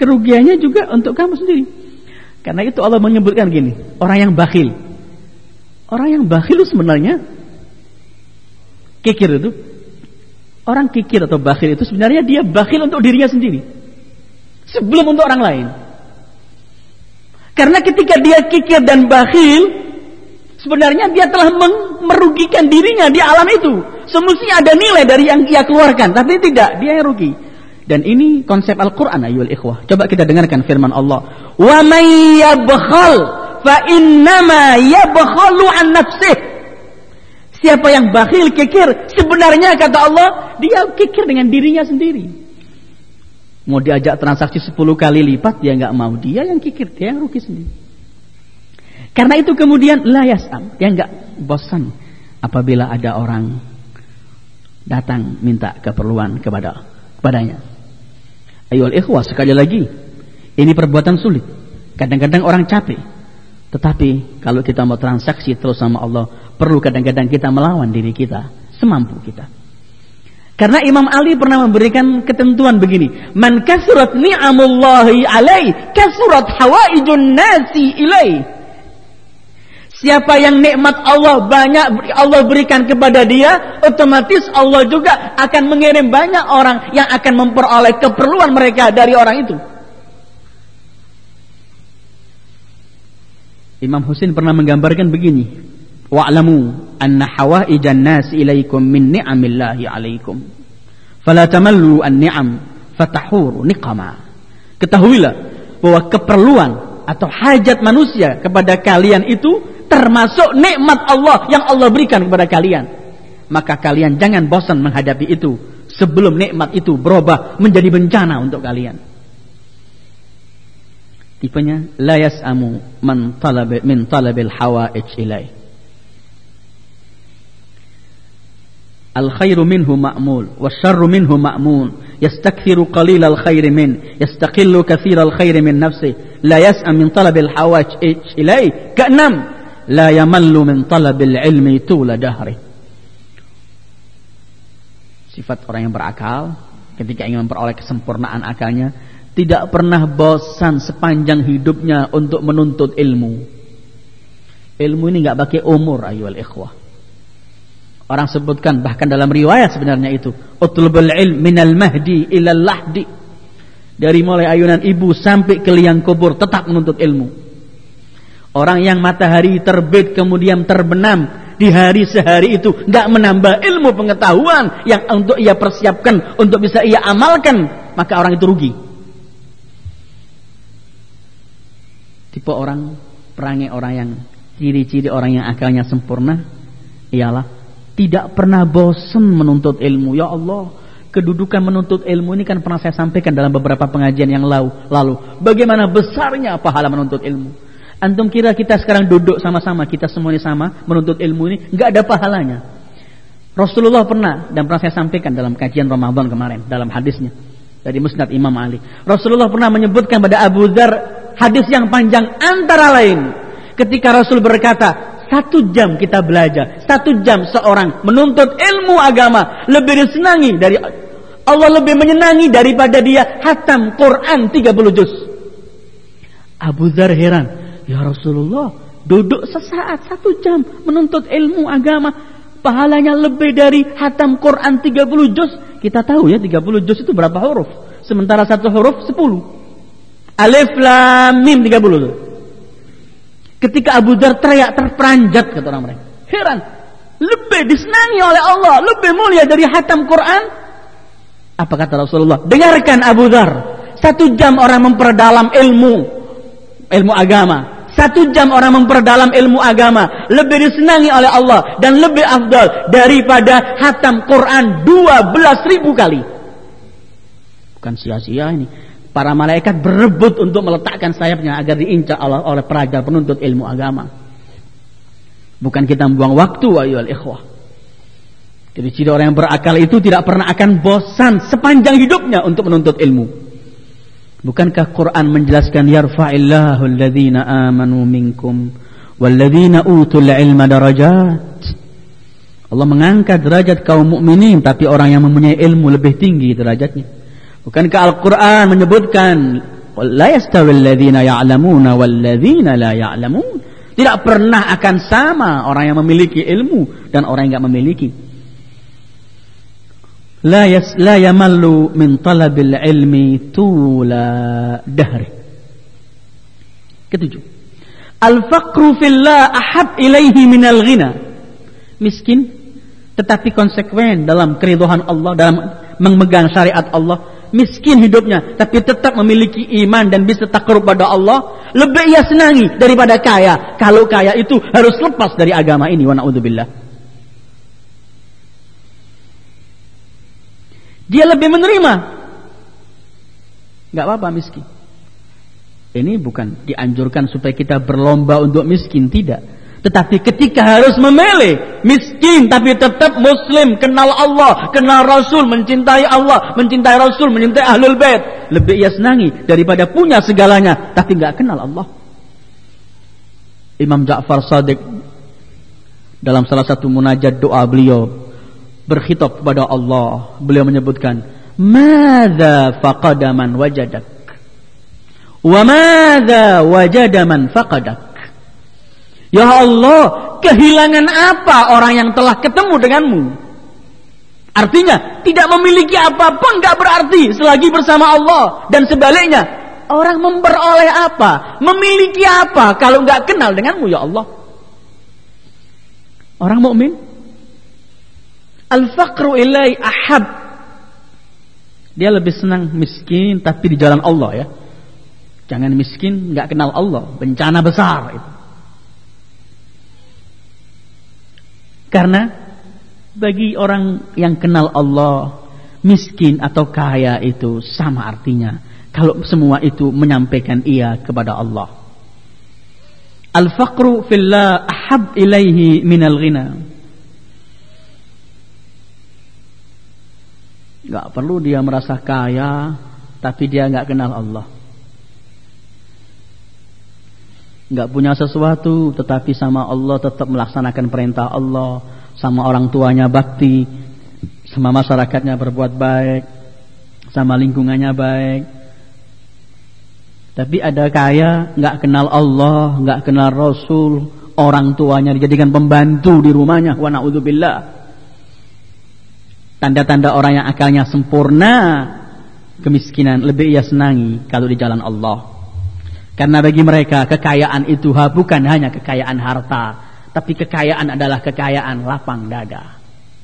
kerugiannya juga untuk kamu sendiri. Karena itu Allah menyebutkan gini, orang yang bakhil. Orang yang bakhil itu sebenarnya kikir itu. Orang kikir atau bakhil itu sebenarnya dia bakhil untuk dirinya sendiri. Sebelum untuk orang lain. Karena ketika dia kikir dan bakhil, sebenarnya dia telah merugikan dirinya di alam itu. Semestinya ada nilai dari yang dia keluarkan, tapi tidak, dia yang rugi. Dan ini konsep Al-Quran ayyuhal ikhwah. Coba kita dengarkan firman Allah. Wa may yabkhal fa innama yabkhalu an nafsih. Siapa yang bakhil, kikir, sebenarnya kata Allah, dia kikir dengan dirinya sendiri. Mau diajak transaksi sepuluh kali lipat, dia enggak mau. Dia yang kikir, dia yang rugi sendiri. Karena itu kemudian la yas'am, dia enggak bosan apabila ada orang datang minta keperluan kepada kepadanya. Ayyuhal ikhwah, sekali lagi, ini perbuatan sulit. Kadang-kadang orang capek. Tetapi kalau kita mau transaksi terus sama Allah, perlu kadang-kadang kita melawan diri kita semampu kita. Karena Imam Ali pernah memberikan ketentuan begini, man kasurat ni'amullahi alaih kasurat hawaijun nasi ilaih. Siapa yang nikmat Allah banyak Allah berikan kepada dia, otomatis Allah juga akan mengirim banyak orang yang akan memperoleh keperluan mereka dari orang itu. Imam Husain pernah menggambarkan begini, wa'lamu anna hawaijan nas ilaikum min ni'amillahi alaikum fala tamallu an-ni'am fatahuru niqama. Ketahuilah bahwa keperluan atau hajat manusia kepada kalian itu termasuk nikmat Allah yang Allah berikan kepada kalian. Maka kalian jangan bosan menghadapi itu sebelum nikmat itu berubah menjadi bencana untuk kalian. Tipenya la yas'amu man talaba min talabil hawaij ilai. Al khairu minhu ma'mul wasyarru minhu ma'mun. Yastakthiru qalilal khairi min yastaqillu katsiral khairi min nafsi. La yas'am min talabil hawaij ilai. Keenam, la yamallu min talabil ilmi tula dahri. Sifat orang yang berakal ketika ingin memperoleh kesempurnaan akalnya, tidak pernah bosan sepanjang hidupnya untuk menuntut ilmu. Ilmu ini enggak pakai umur ayyuhal ikhwah. Orang sebutkan bahkan dalam riwayat sebenarnya itu, utlubul ilm minal mahdi ilal lahdi. Dari mulai ayunan ibu sampai ke liang kubur tetap menuntut ilmu. Orang yang matahari terbit kemudian terbenam di hari sehari itu enggak menambah ilmu pengetahuan yang untuk ia persiapkan untuk bisa ia amalkan, maka orang itu rugi. Tipe orang perangai orang yang ciri-ciri orang yang akalnya sempurna ialah tidak pernah bosan menuntut ilmu. Ya Allah, kedudukan menuntut ilmu ini kan pernah saya sampaikan dalam beberapa pengajian yang lalu. Bagaimana besarnya pahala menuntut ilmu. Antum kira kita sekarang duduk sama-sama, kita semuanya sama menuntut ilmu ini, enggak ada pahalanya. Rasulullah pernah, dan pernah saya sampaikan dalam kajian Ramadan kemarin, dalam hadisnya dari Musnad Imam Ali. Rasulullah pernah menyebutkan pada Abu Dzar hadis yang panjang, antara lain ketika Rasul berkata, satu jam kita belajar, satu jam seorang menuntut ilmu agama lebih disenangi dari Allah, lebih menyenangi daripada dia hatam Quran tiga puluh juz. Abu Dzar heran, ya Rasulullah, duduk sesaat satu jam menuntut ilmu agama, pahalanya lebih dari hatam Quran tiga puluh juz. Kita tahu ya tiga puluh juz itu berapa huruf? Sementara satu huruf sepuluh. Alif lam mim tiga puluh. Ketika Abu Dzar teriak terperanjat kata orang mereka. Heran, lebih disenangi oleh Allah, lebih mulia dari hatam Quran. Apa kata Rasulullah? Dengarkan Abu Dzar, satu jam orang memperdalam ilmu ilmu agama, satu jam orang memperdalam ilmu agama lebih disenangi oleh Allah dan lebih afdal daripada hatam Quran dua belas ribu kali. Bukan sia-sia ini. Para malaikat berebut untuk meletakkan sayapnya agar diincar Allah oleh pelajar penuntut ilmu agama. Bukan kita membuang waktu ayyuhal ikhwah. Jadi ciri orang yang berakal itu tidak pernah akan bosan sepanjang hidupnya untuk menuntut ilmu. Bukankah Quran menjelaskan yarfa'illahu alladhina amanu minkum walladhina utul ilma darajat. Allah mengangkat derajat kaum mukminin, tapi orang yang mempunyai ilmu lebih tinggi derajatnya. Bukankah Al-Quran menyebutkan la yastawil ladzina ya'lamuna wal ladzina la ya'lamun. Tidak pernah akan sama orang yang memiliki ilmu dan orang yang enggak memiliki. La yas la yamallu min talabil ilmi tula dahri. Ketujuh, al-faqru fillah ahab ilaihi minal ghina. Miskin tetapi konsekuen dalam keridhaan Allah, dalam memegang syariat Allah. Miskin hidupnya tapi tetap memiliki iman dan bisa takarrub pada Allah, lebih ia senangi daripada kaya. Kalau kaya itu harus lepas dari agama ini, wa na'udzubillah. Dia lebih menerima. Enggak apa-apa miskin. Ini bukan dianjurkan supaya kita berlomba untuk miskin, tidak. Tetapi ketika harus memilih miskin tapi tetap muslim, kenal Allah, kenal Rasul, mencintai Allah, mencintai Rasul, mencintai Ahlul Bait, lebih ia senangi daripada punya segalanya tapi enggak kenal Allah. Imam Ja'far Shadiq dalam salah satu munajat doa beliau berkhitab kepada Allah, beliau menyebutkan, "Madza faqada man wajadak wa madza wajada man faqadak." Ya Allah, kehilangan apa orang yang telah ketemu denganmu? Artinya, tidak memiliki apapun gak berarti selagi bersama Allah. Dan sebaliknya, orang memperoleh apa? Memiliki apa kalau gak kenal denganmu, ya Allah? Orang mukmin, al-faqru ilai ahab. Dia lebih senang miskin tapi di jalan Allah, ya. Jangan miskin gak kenal Allah, bencana besar itu. Karena bagi orang yang kenal Allah, miskin atau kaya itu sama artinya. Kalau semua itu menyampaikan ia kepada Allah. Al-faqru fillah ahab ilaihi minal ghina. Gak perlu dia merasa kaya tapi dia gak kenal Allah. Gak punya sesuatu tetapi sama Allah tetap melaksanakan perintah Allah, sama orang tuanya bakti, sama masyarakatnya berbuat baik, sama lingkungannya baik. Tapi ada kaya gak kenal Allah, gak kenal Rasul, orang tuanya dijadikan pembantu di rumahnya, wa na'udzubillah. Tanda-tanda orang yang akalnya sempurna, kemiskinan lebih ia senangi kalau di jalan Allah. Karena bagi mereka kekayaan itu bukan hanya kekayaan harta, tapi kekayaan adalah kekayaan lapang dada.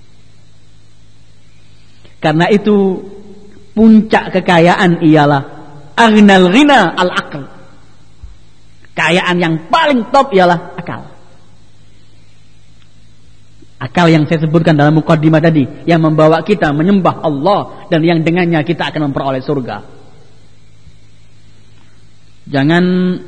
Karena itu puncak kekayaan ialah aghnal ghina al-aql. Kekayaan yang paling top ialah akal. Akal yang saya sebutkan dalam muqaddimah tadi, yang membawa kita menyembah Allah dan yang dengannya kita akan memperoleh surga. Jangan,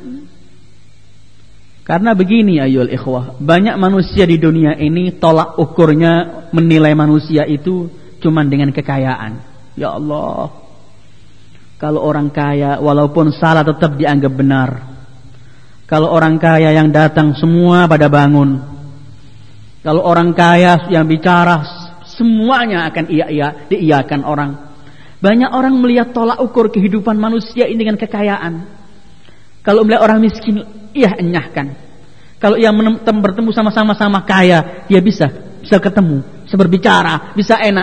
karena begini ayyuhal ikhwah, banyak manusia di dunia ini tolak ukurnya menilai manusia itu cuman dengan kekayaan. Ya Allah, kalau orang kaya walaupun salah tetap dianggap benar. Kalau orang kaya yang datang semua pada bangun. Kalau orang kaya yang bicara semuanya akan iya-iya, diiyakan orang. Banyak orang melihat tolak ukur kehidupan manusia ini dengan kekayaan. Kalau melihat orang miskin, ia enyahkan. Kalau ia bertemu sama-sama sama kaya, dia bisa bisa ketemu, bisa berbicara, bisa enak.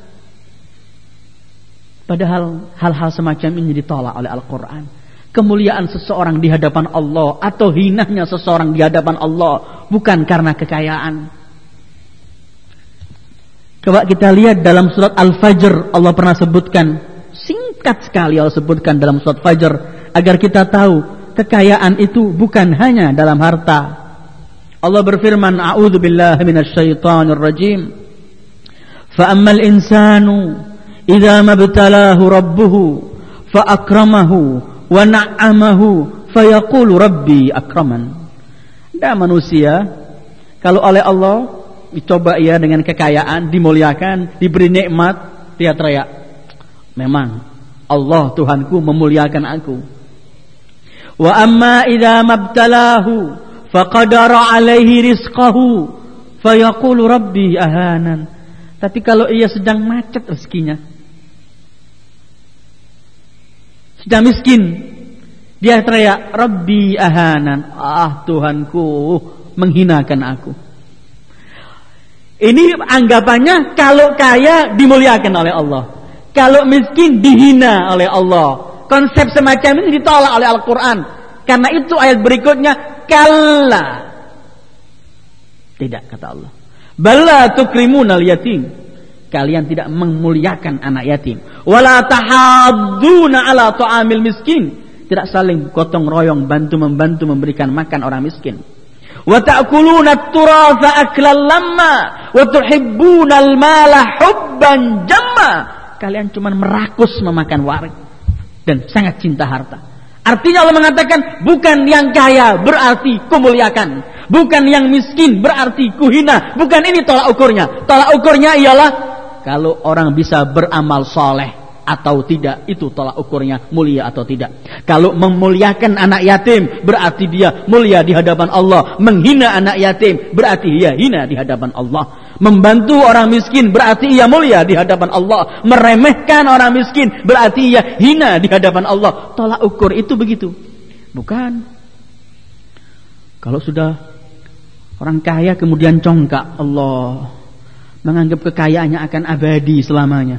Padahal hal-hal semacam ini ditolak oleh Al-Quran. Kemuliaan seseorang di hadapan Allah atau hinanya seseorang di hadapan Allah bukan karena kekayaan. Coba kita lihat dalam surat Al-Fajr, Allah pernah sebutkan, singkat sekali Allah sebutkan dalam surat Fajr, agar kita tahu kekayaan itu bukan hanya dalam harta. Allah berfirman, a'udzu billahi minasyaitonir rajim. Fa ammal insanu idza mabtalahu rabbuhu fa akramahu wa na'amahu fa yaqulu rabbi akraman. Dan manusia kalau oleh Allah dicoba ia dengan kekayaan, dimuliakan, diberi nikmat, dia teriak, memang Allah Tuhanku memuliakan aku. Wa amma idza mabtalahu faqadara alaihi rizqahu fayaqulu rabbi ahanan. Tapi kalau ia sedang macet rezekinya, sedang miskin, Dia teriak, Rabbi ahanan. Ah, Tuhanku menghinakan aku. Ini anggapannya kalau kaya dimuliakan oleh Allah, kalau miskin dihina oleh Allah. Konsep semacam ini ditolak oleh Al-Quran. Karena itu ayat berikutnya, kalla. Tidak, kata Allah. Bala tukrimunal yatim. Kalian tidak memuliakan anak yatim. Wala tahadduna ala ta'amil miskin. Tidak saling gotong royong, bantu membantu memberikan makan orang miskin. Wa ta'kuluna at-turatha aklan lamma wa tuhibbuna al-mala hubban jamma. Kalian cuma merakus memakan warik dan sangat cinta harta. Artinya Allah mengatakan, bukan yang kaya berarti kumuliakan, bukan yang miskin berarti kuhina. Bukan ini tolak ukurnya. Tolak ukurnya ialah kalau orang bisa beramal soleh atau tidak, itu tolak ukurnya mulia atau tidak. Kalau memuliakan anak yatim berarti dia mulia di hadapan Allah. Menghina anak yatim berarti dia hina di hadapan Allah. Membantu orang miskin berarti ia mulia di hadapan Allah. Meremehkan orang miskin berarti ia hina di hadapan Allah. Tolak ukur itu begitu. Bukan. Kalau sudah orang kaya kemudian congkak, Allah menganggap kekayaannya akan abadi selamanya.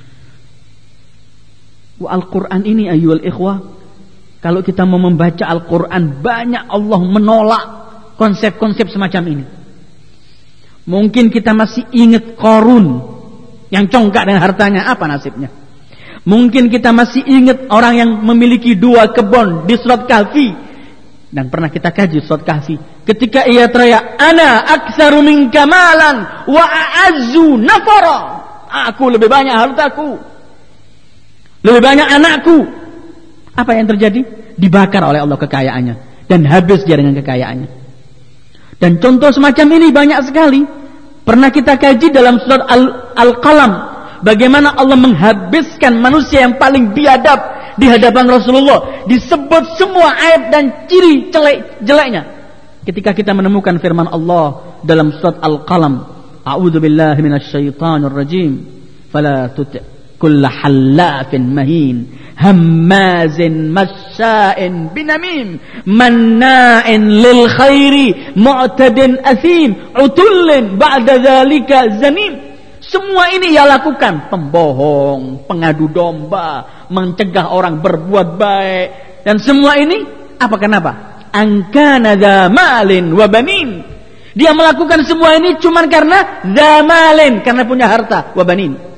Wa Al-Quran ini ayyuhal ikhwah, kalau kita mau membaca Al-Quran, banyak Allah menolak konsep-konsep semacam ini. Mungkin kita masih ingat Qarun yang congkak dengan hartanya, apa nasibnya? Mungkin kita masih ingat orang yang memiliki dua kebun di surat Kahfi, dan pernah kita kaji surat Kahfi. Ketika ia teriak, ana aktsaru minka malan wa a'azzu nafara. Aku lebih banyak hartaku, lebih banyak anakku. Apa yang terjadi? Dibakar oleh Allah kekayaannya dan habis dia dengan kekayaannya. Dan contoh semacam ini banyak sekali. Pernah kita kaji dalam surat Al-Qalam, bagaimana Allah menghabiskan manusia yang paling biadab di hadapan Rasulullah. Disebut semua aib dan ciri jelek jeleknya. Ketika kita menemukan firman Allah dalam surat Al-Qalam, a'udzu billahi minasyaitonir rajim, fala tuti' kulla hallafin mahin hammazin masya'in binamim manna'in lil khairi mu'tadin athim utullin ba'da dzalika zanim. Semua ini ia lakukan, pembohong, pengadu domba, mencegah orang berbuat baik, dan semua ini apa kenapa? Angkana dzamalin wa banin. Dia melakukan semua ini cuma karena dzamalin, karena punya harta, wa banin.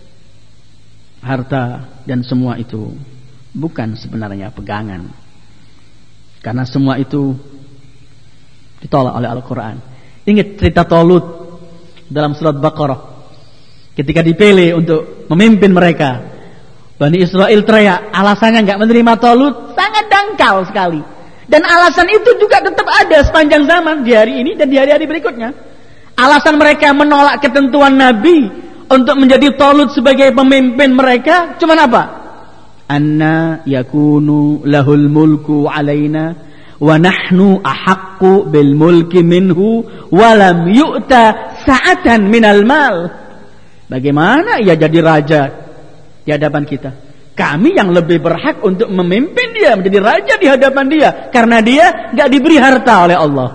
Harta dan semua itu bukan sebenarnya pegangan, karena semua itu ditolak oleh Al-Quran. Ingat cerita Talut dalam surat Baqarah, ketika dipilih untuk memimpin mereka, Bani Israel teriak, alasannya nggak menerima Talut sangat dangkal sekali, dan alasan itu juga tetap ada sepanjang zaman, di hari ini dan di hari-hari berikutnya. Alasan mereka menolak ketentuan Nabi untuk menjadi Talut sebagai pemimpin mereka cuman apa? Anna yakunu lahul mulku alaina wa nahnu ahaqqu bil mulki minhu wa lam yu'ta sa'atan minal mal. Bagaimana ia jadi raja di hadapan kita? Kami yang lebih berhak untuk memimpin dia, menjadi raja di hadapan dia, karena dia enggak diberi harta oleh Allah.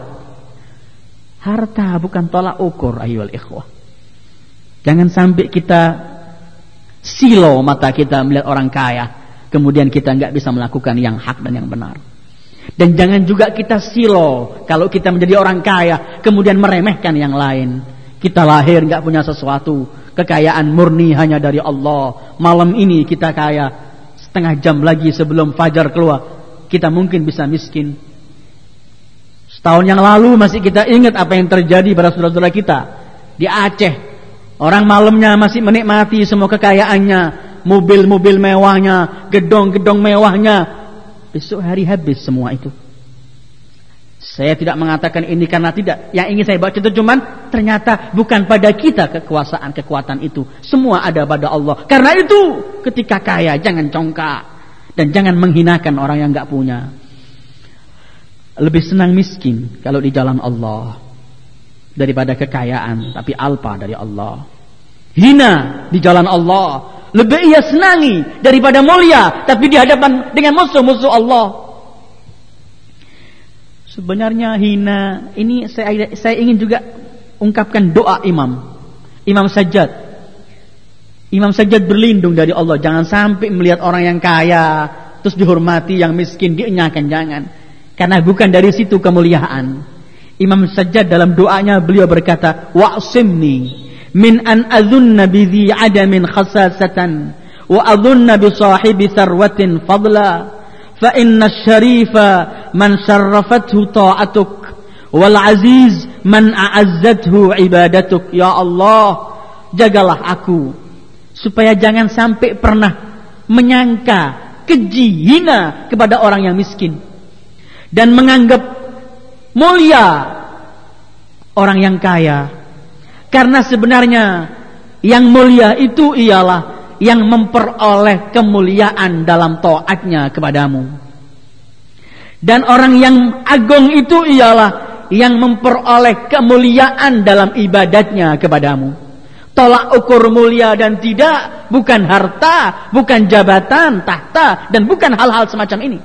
Harta bukan tolak ukur ayyuhal ikhwah. Jangan sampai kita silo mata kita melihat orang kaya, kemudian kita nggak bisa melakukan yang hak dan yang benar. Dan jangan juga kita silo kalau kita menjadi orang kaya, kemudian meremehkan yang lain. Kita lahir nggak punya sesuatu, kekayaan murni hanya dari Allah. Malam ini kita kaya, setengah jam lagi sebelum fajar keluar, kita mungkin bisa miskin. Setahun yang lalu masih kita ingat apa yang terjadi pada saudara-saudara kita di Aceh. Orang malamnya masih menikmati semua kekayaannya, mobil-mobil mewahnya, gedung-gedung mewahnya. Besok hari habis semua itu. Saya tidak mengatakan ini karena tidak. Yang ingin saya baca itu cuman ternyata bukan pada kita kekuasaan, kekuatan itu. Semua ada pada Allah. Karena itu ketika kaya jangan congkak dan jangan menghinakan orang yang enggak punya. Lebih senang miskin kalau di jalan Allah daripada kekayaan tapi alpa dari Allah. Hina di jalan Allah lebih ia senangi daripada mulia tapi di hadapan dengan musuh-musuh Allah. Sebenarnya hina ini saya saya ingin juga ungkapkan doa Imam Imam Sajjad. Imam Sajjad berlindung dari Allah, jangan sampai melihat orang yang kaya terus dihormati, yang miskin dienyakan, jangan. Karena bukan dari situ kemuliaan. Imam Sajjad dalam doanya beliau berkata, wa'simni min an adhunna bi dhi adamin khasasatan wa adhunna bi sahibi sarwatin fadla fa inna syarifa man syarrafathu ta'atuk wal aziz man a'azzathu ibadatuk. Ya Allah, jagalah aku supaya jangan sampai pernah menyangka keji, hina kepada orang yang miskin, dan menganggap mulia orang yang kaya. Karena sebenarnya yang mulia itu ialah yang memperoleh kemuliaan dalam taatnya kepadamu. Dan orang yang agung itu ialah yang memperoleh kemuliaan dalam ibadatnya kepadamu. Tolak ukur mulia dan tidak bukan harta, bukan jabatan, tahta, dan bukan hal-hal semacam ini.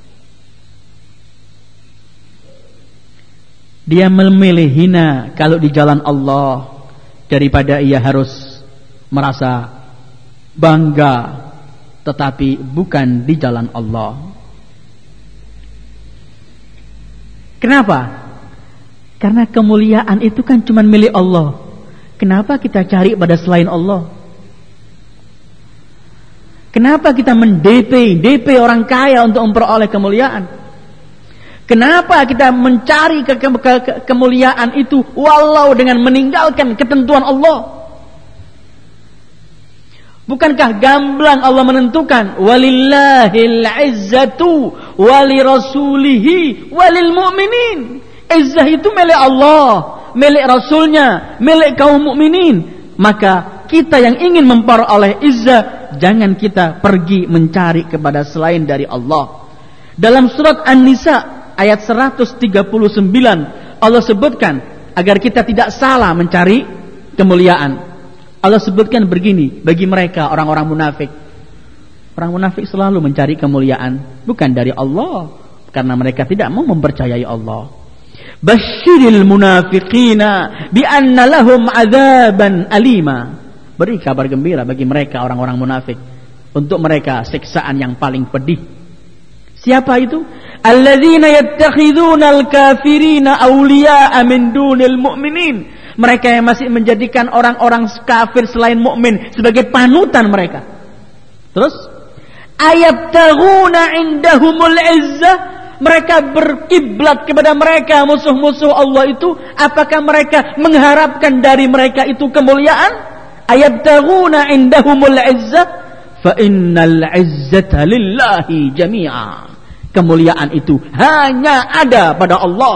Dia memilih hina kalau di jalan Allah daripada ia harus merasa bangga tetapi bukan di jalan Allah. Kenapa? Karena kemuliaan itu kan cuma milik Allah. Kenapa kita cari pada selain Allah? Kenapa kita mend-D P D P orang kaya untuk memperoleh kemuliaan? Kenapa kita mencari ke ke ke kemuliaan itu walau dengan meninggalkan ketentuan Allah? Bukankah gamblang Allah menentukan walillahil izzatu walirasulihi walil mu'minin. Izzah itu milik Allah, milik Rasulnya, milik kaum mukminin. Maka kita yang ingin memperoleh izzah, jangan kita pergi mencari kepada selain dari Allah. Dalam surat An-Nisa ayat seratus tiga puluh sembilan Allah sebutkan agar kita tidak salah mencari kemuliaan. Allah sebutkan begini bagi mereka orang-orang munafik. Orang munafik selalu mencari kemuliaan bukan dari Allah, karena mereka tidak mau mempercayai Allah. Basyiril munafiqina bi anna lahum adzaban alima. Beri kabar gembira bagi mereka orang-orang munafik, untuk mereka siksaan yang paling pedih. Siapa itu? Alladzina yattakhiduna al-kafirina awliya'a min dunil mu'minin. Mereka yang masih menjadikan orang-orang kafir selain mukmin sebagai panutan mereka. Terus ayabtaghuna indahumul izzah. Mereka berkiblat kepada mereka musuh-musuh Allah itu. Apakah mereka mengharapkan dari mereka itu kemuliaan? Ayabtaghuna indahumul izzah. Fa innal izzata lillahi jami'a. Kemuliaan itu hanya ada pada Allah.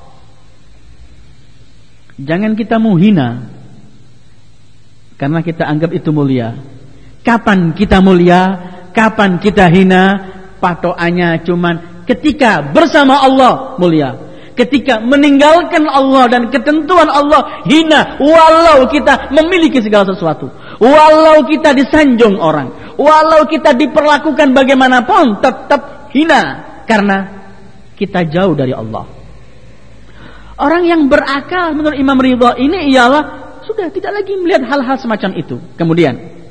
Jangan kita menghina karena kita anggap itu mulia. Kapan kita mulia, kapan kita hina, patokannya cuman ketika bersama Allah mulia. Ketika meninggalkan Allah dan ketentuan Allah hina, walau kita memiliki segala sesuatu, walau kita disanjung orang, walau kita diperlakukan bagaimanapun tetap hina karena kita jauh dari Allah. Orang yang berakal menurut Imam Ridha ini ialah sudah tidak lagi melihat hal-hal semacam itu. Kemudian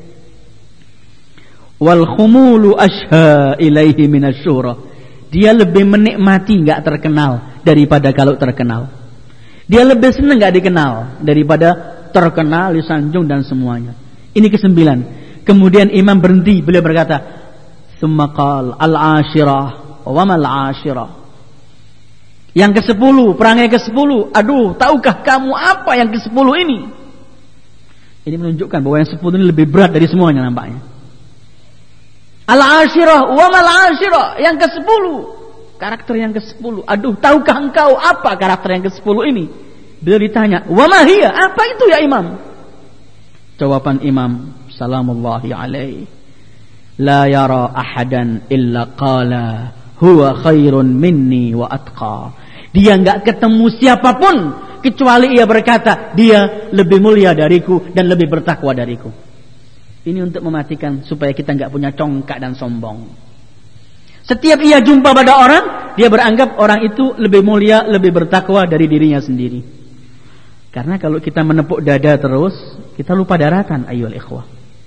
wal khumulu asha ilaihi minasyura. Dia lebih menikmati enggak terkenal daripada kalau terkenal. Dia lebih senang enggak dikenal daripada terkenal, disanjung dan semuanya. Ini kesembilan. Kemudian Imam berhenti, beliau berkata, "Tsumma qala al-ashirah wa mal ashirah." Yang kesepuluh, perangai kesepuluh. Aduh, tahukah kamu apa yang kesepuluh ini? Ini menunjukkan bahwa yang sepuluh ini lebih berat dari semuanya nampaknya. Al-ashirah wa mal ashirah, yang kesepuluh. Karakter yang kesepuluh. Aduh, tahukah engkau apa karakter yang kesepuluh ini? Beliau ditanya, "Wa ma hiya?" Apa itu ya Imam? Jawaban Imam salamullahi alaihi, "La yara ahadan illa qala huwa khairun minni wa atqa." Dia enggak ketemu siapapun kecuali ia berkata, dia lebih mulia dariku dan lebih bertakwa dariku. Ini untuk mematikan supaya kita enggak punya congkak dan sombong. Setiap ia jumpa pada orang, dia beranggap orang itu lebih mulia, lebih bertakwa dari dirinya sendiri. Karena kalau kita menepuk dada terus, kita lupa daratan, ayyuhal ikhwah.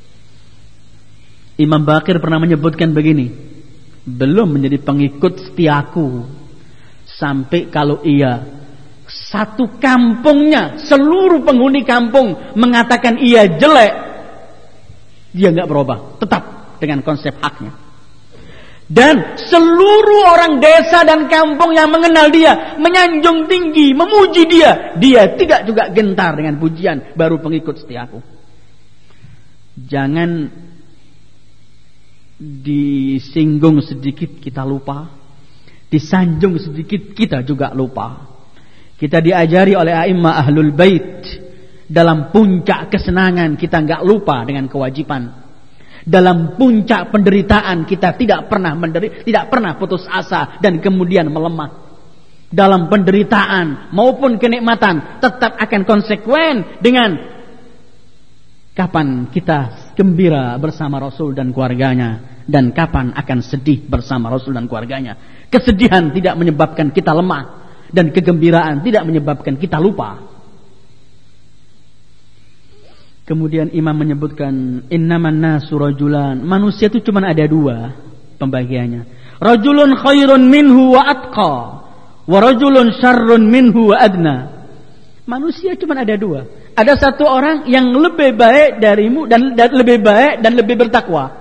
Imam Baqir pernah menyebutkan begini, belum menjadi pengikut setiaku sampai kalau ia satu kampungnya, seluruh penghuni kampung mengatakan ia jelek, dia nggak berubah, tetap dengan konsep haknya. Dan seluruh orang desa dan kampung yang mengenal dia, menyanjung tinggi, memuji dia, dia tidak juga gentar dengan pujian, baru pengikut setiaku. Jangan disinggung sedikit kita lupa, disanjung sedikit kita juga lupa. Kita diajari oleh a'immah ahlul bait, dalam puncak kesenangan kita nggak lupa dengan kewajiban. Dalam puncak penderitaan kita tidak pernah menderita, tidak pernah putus asa dan kemudian melemah. Dalam penderitaan maupun kenikmatan tetap akan konsekuen dengan kapan kita gembira bersama Rasul dan keluarganya dan kapan akan sedih bersama Rasul dan keluarganya. Kesedihan tidak menyebabkan kita lemah dan kegembiraan tidak menyebabkan kita lupa. Kemudian imam menyebutkan innaman nasu rajulan, manusia itu cuma ada dua pembagiannya. Rajulun khairun minhu wa atqa, wa rajulun syarrun minhu wa adna. Manusia cuma ada dua. Ada satu orang yang lebih baik darimu dan, dan lebih baik dan lebih bertakwa.